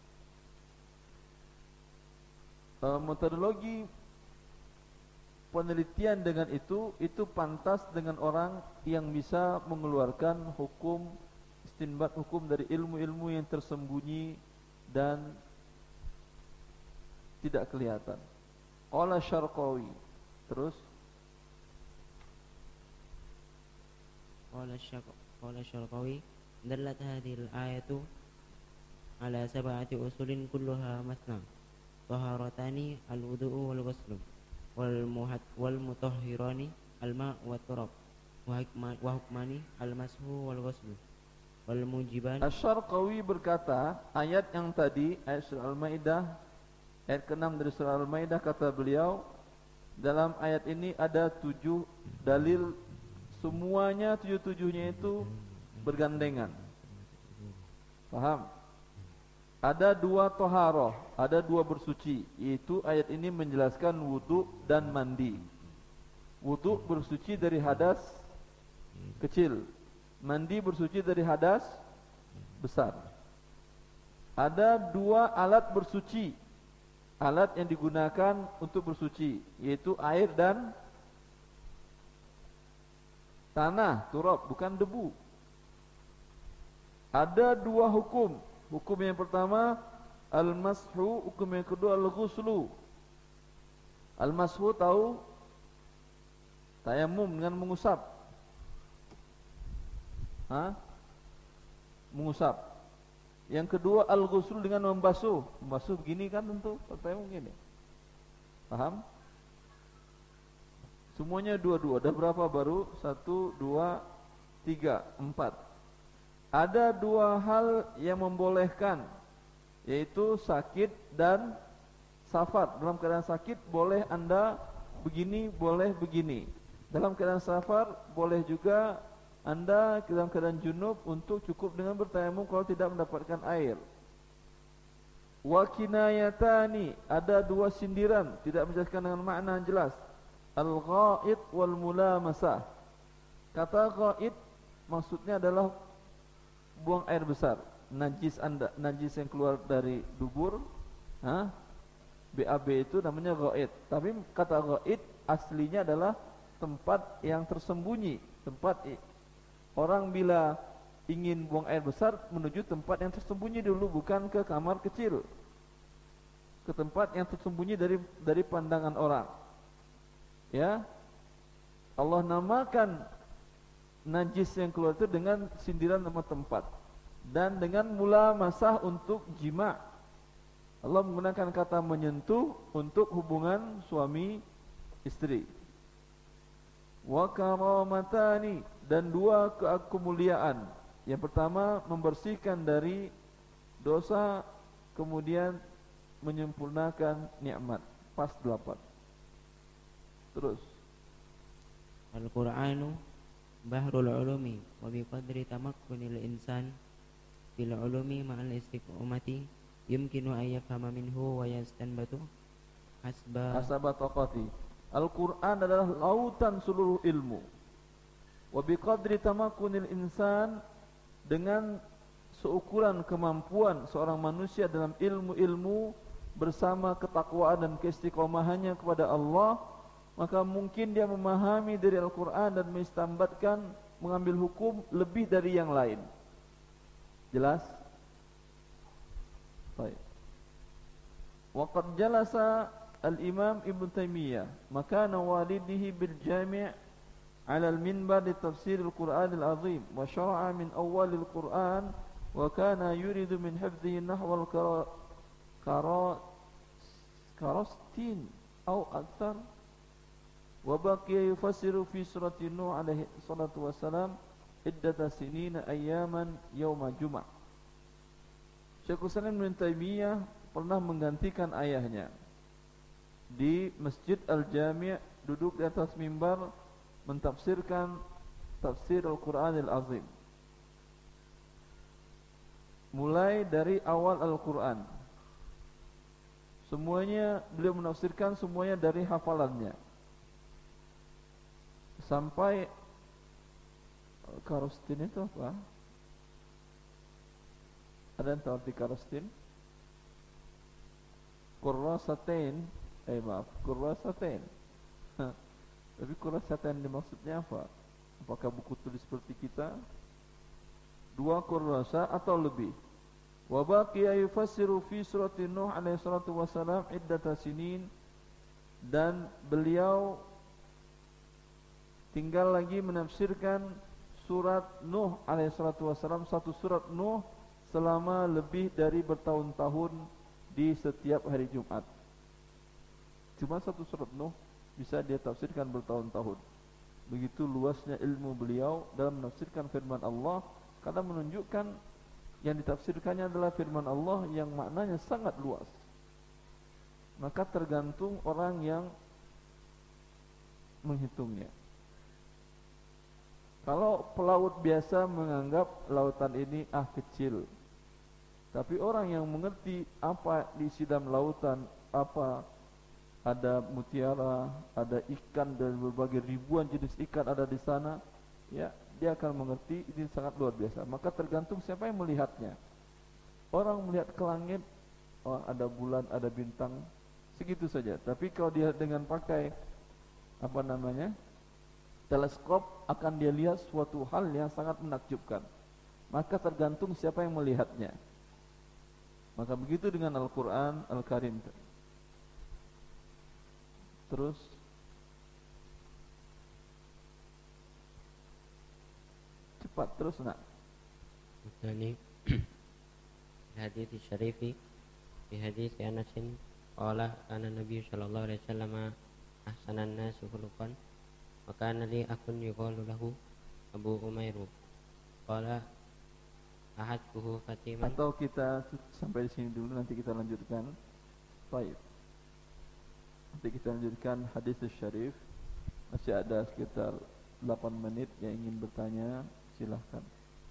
Uh, metodologi penelitian dengan itu itu pantas dengan orang yang bisa mengeluarkan hukum, istinbat hukum dari ilmu-ilmu yang tersembunyi dan tidak kelihatan. Qala Syarqawi, terus Qala Syarqawi Qala Syarqawi dallat hadhihi al-ayatu ala sab'ati usulin kulluha masna. Taharatani al-wudu'u wal ghuslu wal muhat wal mutahhirani al-ma' wa turab wa hukmani al-mashu wal ghuslu wal mujiban. Asy-Syarqawi berkata, ayat yang tadi ayat surah Al-Maidah ayat keenam dari surah Al-Maidah, kata beliau, dalam ayat ini ada tujuh dalil, semuanya tujuh-tujuhnya itu bergandengan. Paham? Ada dua toharoh, ada dua bersuci. Yaitu ayat ini menjelaskan wudu dan mandi. Wudu bersuci dari hadas kecil, mandi bersuci dari hadas besar. Ada dua alat bersuci, alat yang digunakan untuk bersuci, yaitu air dan tanah, turab, bukan debu. Ada dua hukum. Hukum yang pertama al-mashu, hukum yang kedua al-ghuslu. Al-mashu tahu, tayamum dengan mengusap. Ha? Mengusap. Yang kedua al-ghuslu dengan membasuh. Membasuh begini kan tentu, tayamum begini. Paham? Semuanya dua-dua. Ada berapa baru? Satu, dua, tiga, empat. Ada dua hal yang membolehkan, yaitu sakit dan safar. Dalam keadaan sakit boleh anda begini, boleh begini. Dalam keadaan safar boleh juga anda dalam keadaan junub untuk cukup dengan bertayamum kalau tidak mendapatkan air. Wa kinayatani, ada dua sindiran, tidak menjelaskan dengan makna yang jelas. Al-ghaid wal mulamasah. Kata ghaid maksudnya adalah buang air besar, najis anda, najis yang keluar dari dubur Hah? B A B itu namanya ghaid. Tapi kata ghaid aslinya adalah tempat yang tersembunyi. Tempat orang bila ingin buang air besar menuju tempat yang tersembunyi dulu, bukan ke kamar kecil. Ke tempat yang tersembunyi dari dari pandangan orang. Ya. Allah namakan najis yang keluar itu dengan sindiran nama tempat dan dengan mula masah untuk jima'. Allah menggunakan kata menyentuh untuk hubungan suami istri. Wa karamatani, dan dua kemuliaan. Yang pertama membersihkan dari dosa, kemudian menyempurnakan nikmat. Pas delapan. Terus Al-Qur'anu bahrul ulumi wa biqadri tamakkunil insan bil ulumi ma'al istiqomati yumkinu an yafhama minhu wa yastanbatu hasba Hasaba taqati. Al-Quran adalah lautan seluruh ilmu. Wa biqadri tamakkunil insan, dengan seukuran kemampuan seorang manusia dalam ilmu-ilmu bersama ketakwaan dan keistiqomahannya kepada Allah, maka mungkin dia memahami dari Al-Quran dan mengistambatkan, mengambil hukum lebih dari yang lain. Jelas? Baik. Waqad jalasa al-Imam Ibn Taymiyah makana walidihi bil jami' ala al-minbar li tafsir al-Quran al-azim wa syara'a min awwal al-Quran wa kana yuridu min hifdhihi nahwa al-karastin aw akthar wa baqiya yufassiru fi surati Nuh alaihi salatu wassalam iddata sinina ayyaman yawma jum'ah. Syekhul Islam Ibn Taymiyah pernah menggantikan ayahnya di Masjid Al-Jami', duduk di atas mimbar mentafsirkan tafsir Al-Quran Al-Azim, mulai dari awal Al-Quran. Semuanya beliau menafsirkan semuanya dari hafalannya sampai karostin itu apa? Ada yang tahu arti karostin? Qurrasatain, eh maaf, qurrasatain. Tapi qurrasatain dimaksudnya apa? Apakah buku tulis seperti kita? Dua qurrasa atau lebih. Wa baqiya yufassiru fi surati Nuh alaihi salatu wassalam iddata sinin, dan beliau tinggal lagi menafsirkan surat Nuh alaihi salatu wassalam, satu surat Nuh selama lebih dari bertahun-tahun di setiap hari Jumat. Cuma satu surat Nuh bisa dia tafsirkan bertahun-tahun. Begitu luasnya ilmu beliau dalam menafsirkan firman Allah, karena menunjukkan yang ditafsirkannya adalah firman Allah yang maknanya sangat luas. Maka tergantung orang yang menghitungnya. Kalau pelaut biasa menganggap lautan ini ah kecil, tapi orang yang mengerti apa diisi dalam lautan, apa ada mutiara, ada ikan dan berbagai ribuan jenis ikan ada di sana, ya dia akan mengerti ini sangat luar biasa. Maka tergantung siapa yang melihatnya. Orang melihat ke langit, oh ada bulan, ada bintang, segitu saja. Tapi kalau dia dengan pakai apa namanya teleskop, akan dia lihat suatu hal yang sangat menakjubkan. Maka tergantung siapa yang melihatnya. Maka begitu dengan Al-Quran Al-Karim. Terus cepat terus nak. Ini hadis syarifi fi hadis Anas qala kana Nabi sallallahu alaihi wasallam ahsanan nas khuluqan wa kana li akun yuqalu lahu Abu Umair qala ahadkuhu fatiman. Atau kita sampai di sini dulu, nanti kita lanjutkan. Baik. Nanti kita lanjutkan hadis syarif. Masih ada sekitar delapan menit yang ingin bertanya, silahkan.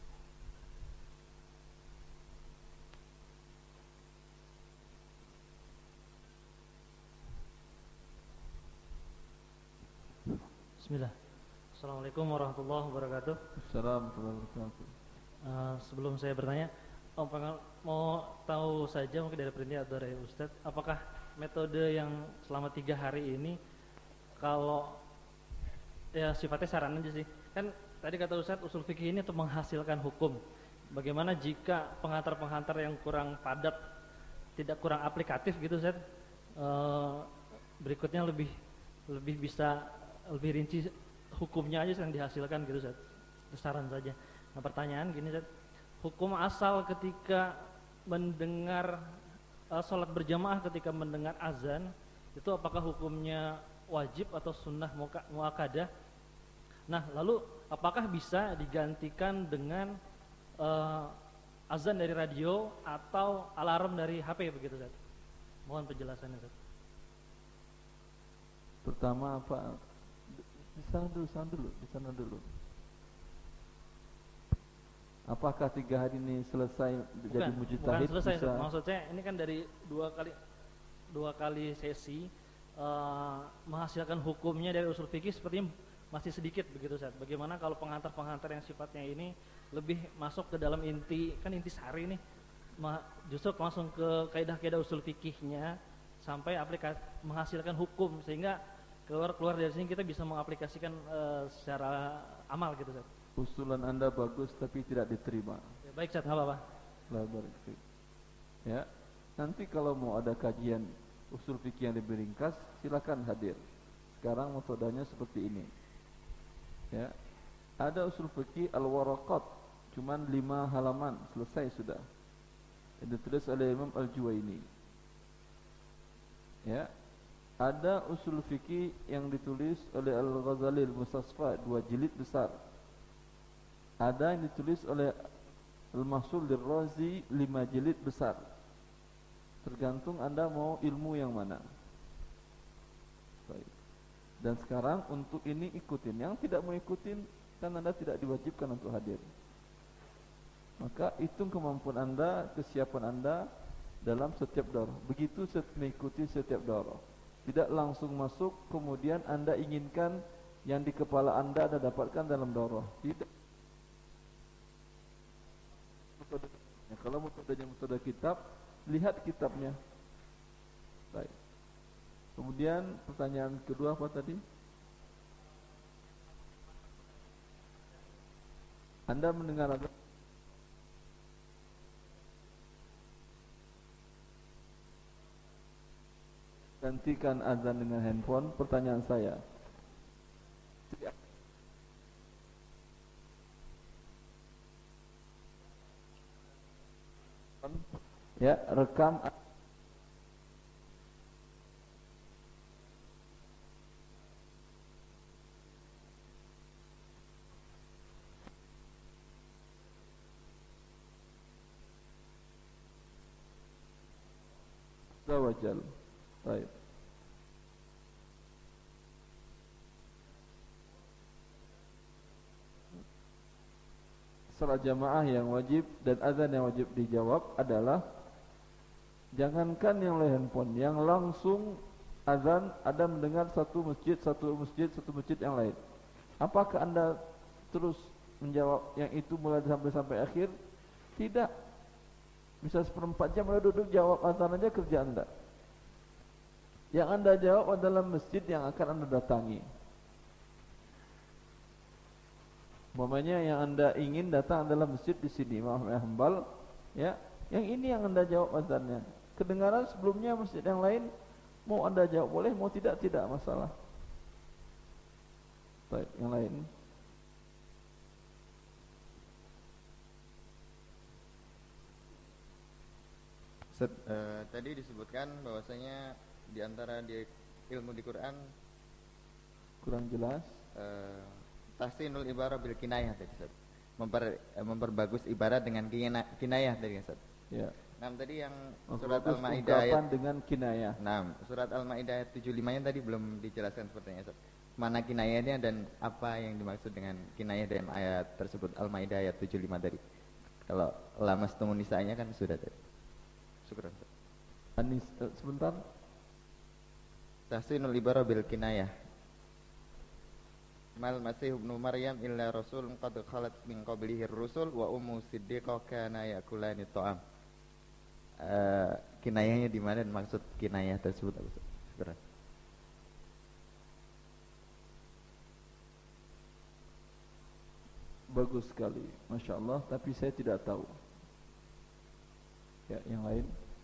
Bismillah. Assalamualaikum warahmatullahi wabarakatuh. Assalamualaikum warahmatullahi wabarakatuh. Uh, sebelum saya bertanya, Oh, pengen- mau tahu saja mungkin dari Perindy atau dari Ustadz, apakah metode yang selama tiga hari ini, kalau ya sifatnya saran aja sih, kan tadi kata Ustadz usul fikih ini untuk menghasilkan hukum. Bagaimana jika pengantar-pengantar yang kurang padat, tidak kurang aplikatif gitu Ustadz, eh, berikutnya lebih lebih bisa lebih rinci hukumnya aja yang dihasilkan gitu Ustadz. Itu saran saja. Nah pertanyaan gini Ustadz, hukum asal ketika mendengar uh, sholat berjamaah ketika mendengar azan itu apakah hukumnya wajib atau sunnah muakkadah? Nah lalu apakah bisa digantikan dengan uh, azan dari radio atau alarm dari H P begitu Ustaz? Mohon penjelasannya Ustaz. Pertama apa? Di sana dulu, sana dulu, di sana dulu. Apakah tiga hari ini selesai Bukan, jadi mujtahid? bukan selesai. Bisa... Maksud saya ini kan dari dua kali dua kali sesi uh, menghasilkan hukumnya dari usul fikih sepertinya masih sedikit begitu Ustaz. Bagaimana kalau pengantar-pengantar yang sifatnya ini lebih masuk ke dalam inti, kan inti sari nih, justru langsung ke kaidah-kaidah usul fikihnya sampai aplikasi menghasilkan hukum sehingga keluar-keluar dari sini kita bisa mengaplikasikan uh, secara amal gitu Ustaz. Usulan Anda bagus tapi tidak diterima. Ya, baik Ustaz, enggak apa-apa. Ya, nanti kalau mau ada kajian usul fikih yang lebih ringkas, silakan hadir. Sekarang metodenya seperti ini. Ya, ada usul fikih al-waraqat, cuman lima halaman, selesai sudah. Yang ditulis oleh Imam Al-Juwaini. Ya, ada usul fikih yang ditulis oleh Al-Ghazali Al-Mustasfa, dua jilid besar. Ada yang ditulis oleh Al-Mahsul Ar-Razi, lima jilid besar. Tergantung Anda mau ilmu yang mana. Baik. Dan sekarang untuk ini ikutin. Yang tidak mau ikutin, kan Anda tidak diwajibkan untuk hadir. Maka hitung kemampuan Anda, kesiapan Anda dalam setiap daurah. Begitu mengikuti setiap daurah. Tidak langsung masuk kemudian Anda inginkan yang di kepala Anda Anda dapatkan dalam daurah. Tidak. Ya, kalau metodenya metode kitab, lihat kitabnya. Baik. Kemudian pertanyaan kedua apa tadi? Anda mendengar apa? Gantikan azan dengan handphone. Pertanyaan saya, ya, rekam wajal. Baik. Salat jamaah yang wajib dan azan yang wajib dijawab adalah, jangankan yang oleh handphone, yang langsung azan Anda mendengar satu masjid, satu masjid, satu masjid yang lain. Apakah Anda terus menjawab yang itu mulai sampai sampai akhir? Tidak. Bisa seperempat jam Anda duduk jawab azan aja kerja Anda. Yang Anda jawab adalah masjid yang akan Anda datangi. Umpamanya yang Anda ingin datang adalah masjid di sini, Imam Hanbal, ya. Yang ini yang Anda jawab azannya. Kedengaran sebelumnya masjid yang lain, mau Anda jawab boleh, mau tidak tidak masalah. Baik, yang lain. Set, uh, tadi disebutkan bahwasanya di antara di ilmu di Quran kurang jelas. Uh, tahsinul ibarah bil kinayah tadi Ustaz. Memper, uh, memperbagus ibarat dengan kinayah tadi Ustaz. Ya. Nah, tadi yang surat Al-Maidah ayat dengan kinayah. Nah, surat Al-Maidah ayat tujuh puluh lima-nya tadi belum dijelaskan sepertinya Ustaz. Mana kinayahnya dan apa yang dimaksud dengan kinayah dalam ayat tersebut, Al-Maidah ayat tujuh puluh lima tadi. Kalau lamastumun nisa'nya kan sudah tadi. Syukran. Anis, uh, sebentar. Tahsinul ibarah bil kinayah. mal masih ibnu Maryam illa rasul qad khalat min qablihi rusul wa ummu siddiqah kana yakulani ta'am. Uh, kinayahnya di mana dan maksud kinayah tersebut apa? Segera. Bagus sekali, masya Allah. Tapi saya tidak tahu. Ya, yang lain?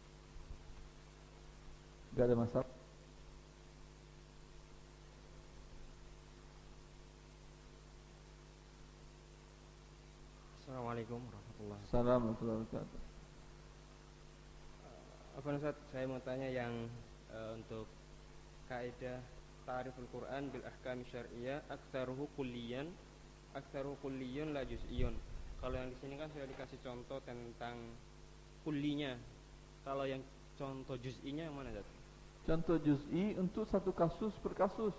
Gak ada masalah. Assalamualaikum warahmatullahi wabarakatuh. Assalamualaikum warahmatullahi wabarakatuh. Apa Ustaz, saya mau tanya yang uh, untuk kaidah ta'riful Quran bil ahkam syar'iyyah aktsaruhu kulliyan aktsaruhu kulliyun la juz'iyun. Kalau yang di sini kan sudah dikasih contoh tentang kullinya. Kalau yang contoh juz'inya yang mana, Ustaz? Contoh juz'i untuk satu kasus per kasus.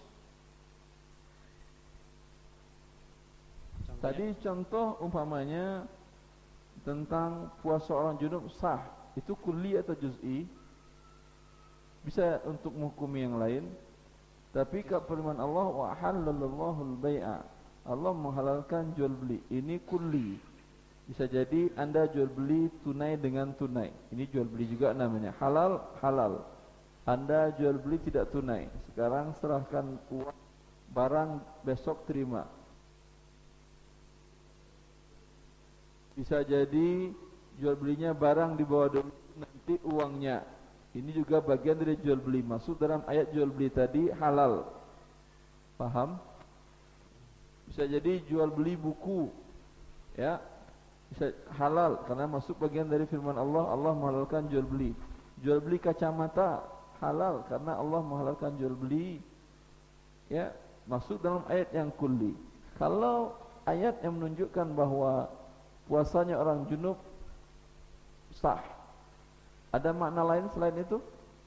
Contohnya? Tadi contoh umpamanya tentang puasa orang junub sah, itu kulli atau juz'i? Bisa untuk menghukumi yang lain. Tapi kat firman Allah wa halallahu al-bai'a, Allah menghalalkan jual beli. Ini kulli. Bisa jadi anda jual beli tunai dengan tunai. Ini jual beli juga namanya. Halal, halal. Anda jual beli tidak tunai. Sekarang serahkan uang, barang besok terima. Bisa jadi jual belinya barang dibawa dulu, nanti uangnya. Ini juga bagian dari jual beli. Masuk dalam ayat jual beli tadi halal. Paham? Bisa jadi jual beli buku, ya, bisa halal karena masuk bagian dari firman Allah. Allah menghalalkan jual beli. Jual beli kacamata halal karena Allah menghalalkan jual beli. Ya, masuk dalam ayat yang kulli. Kalau ayat yang menunjukkan bahwa puasanya orang junub sah, ada makna lain selain itu?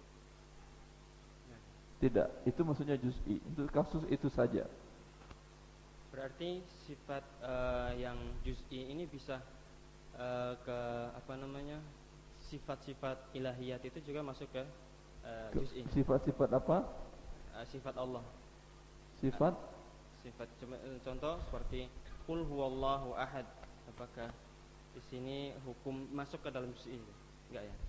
Tidak, itu maksudnya juz'i. Untuk kasus itu saja. Berarti sifat uh, yang juz'i ini bisa uh, ke apa namanya? Sifat-sifat ilahiyat itu juga masuk ke uh, juz'i. Sifat-sifat apa? Uh, sifat Allah. Sifat? Uh, sifat contoh seperti qul huwallahu ahad. Apakah di sini hukum masuk ke dalam juz'i? Enggak ya?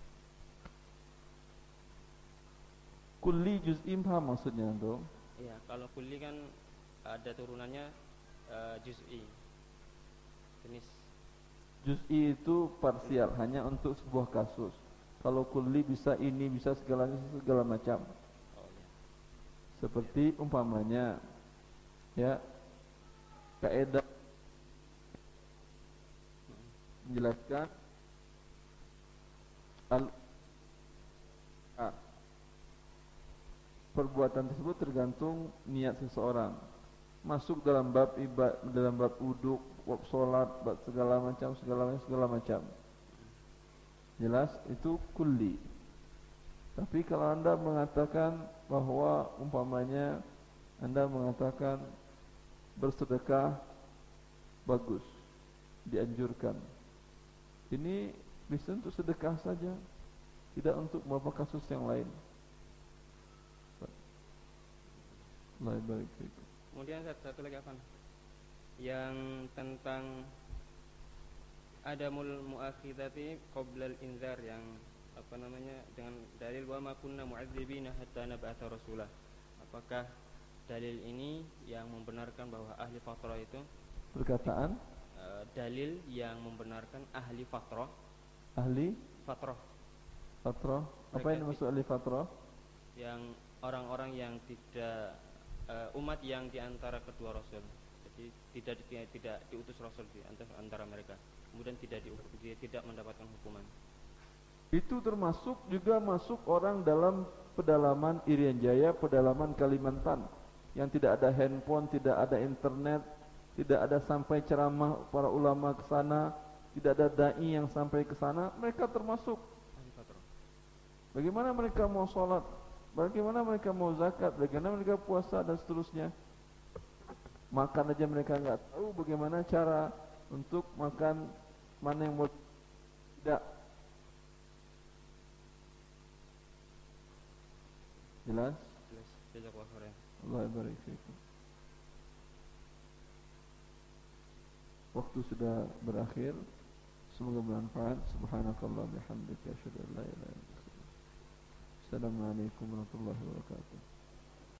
Kulli juz'i paham maksudnya tuh? Iya, kalau kulli kan ada turunannya uh, juz'i. Jenis juz'i itu parsial, hanya untuk sebuah kasus. Kalau kulli bisa ini, bisa segalanya, segala macam. Oh iya. Seperti umpamanya, ya, kaidah menjelaskan al a. Perbuatan tersebut tergantung niat seseorang. Masuk dalam bab ibad, dalam bab wuduk, bab solat, bab segala macam, segala macam, segala macam. Jelas itu kulli. Tapi kalau anda mengatakan bahwa umpamanya anda mengatakan bersedekah bagus, dianjurkan. Ini bisa untuk sedekah saja, tidak untuk beberapa kasus yang lain. Allah barik fikum. Kemudian satu lagi apa? Yang tentang adamul muakhidati qabla al-inzar, yang apa namanya dengan dalil wa ma kunna mu'adzibina hatta nab'atha rasulah. Apakah dalil ini yang membenarkan bahwa ahli fatrah itu perkataan uh, dalil yang membenarkan ahli fatrah ahli fatrah fatrah apa yang dimaksud ahli fatrah? Yang orang-orang yang tidak uh, umat yang diantara kedua rasul. Jadi tidak tidak diutus rasul di antara, antara mereka. Kemudian tidak di, dia tidak mendapatkan hukuman. Itu termasuk juga masuk orang dalam pedalaman Irian Jaya, pedalaman Kalimantan yang tidak ada handphone, tidak ada internet, tidak ada sampai ceramah para ulama ke sana, tidak ada dai yang sampai ke sana, mereka termasuk. Bagaimana mereka mau sholat? Bagaimana mereka mau zakat? Bagaimana mereka puasa dan seterusnya? Makan aja mereka enggak tahu bagaimana cara untuk makan, mana yang mau tidak. Jelas? Jelas. Jazakallahu khairan. Allah barik fikum. waktu sudah berakhir. Semoga bermanfaat. Subhanakallah bihamdika asyhadu an la ilaha illa anta astaghfiruka wa atubu ilaik. Assalamualaikum warahmatullahi wabarakatuh.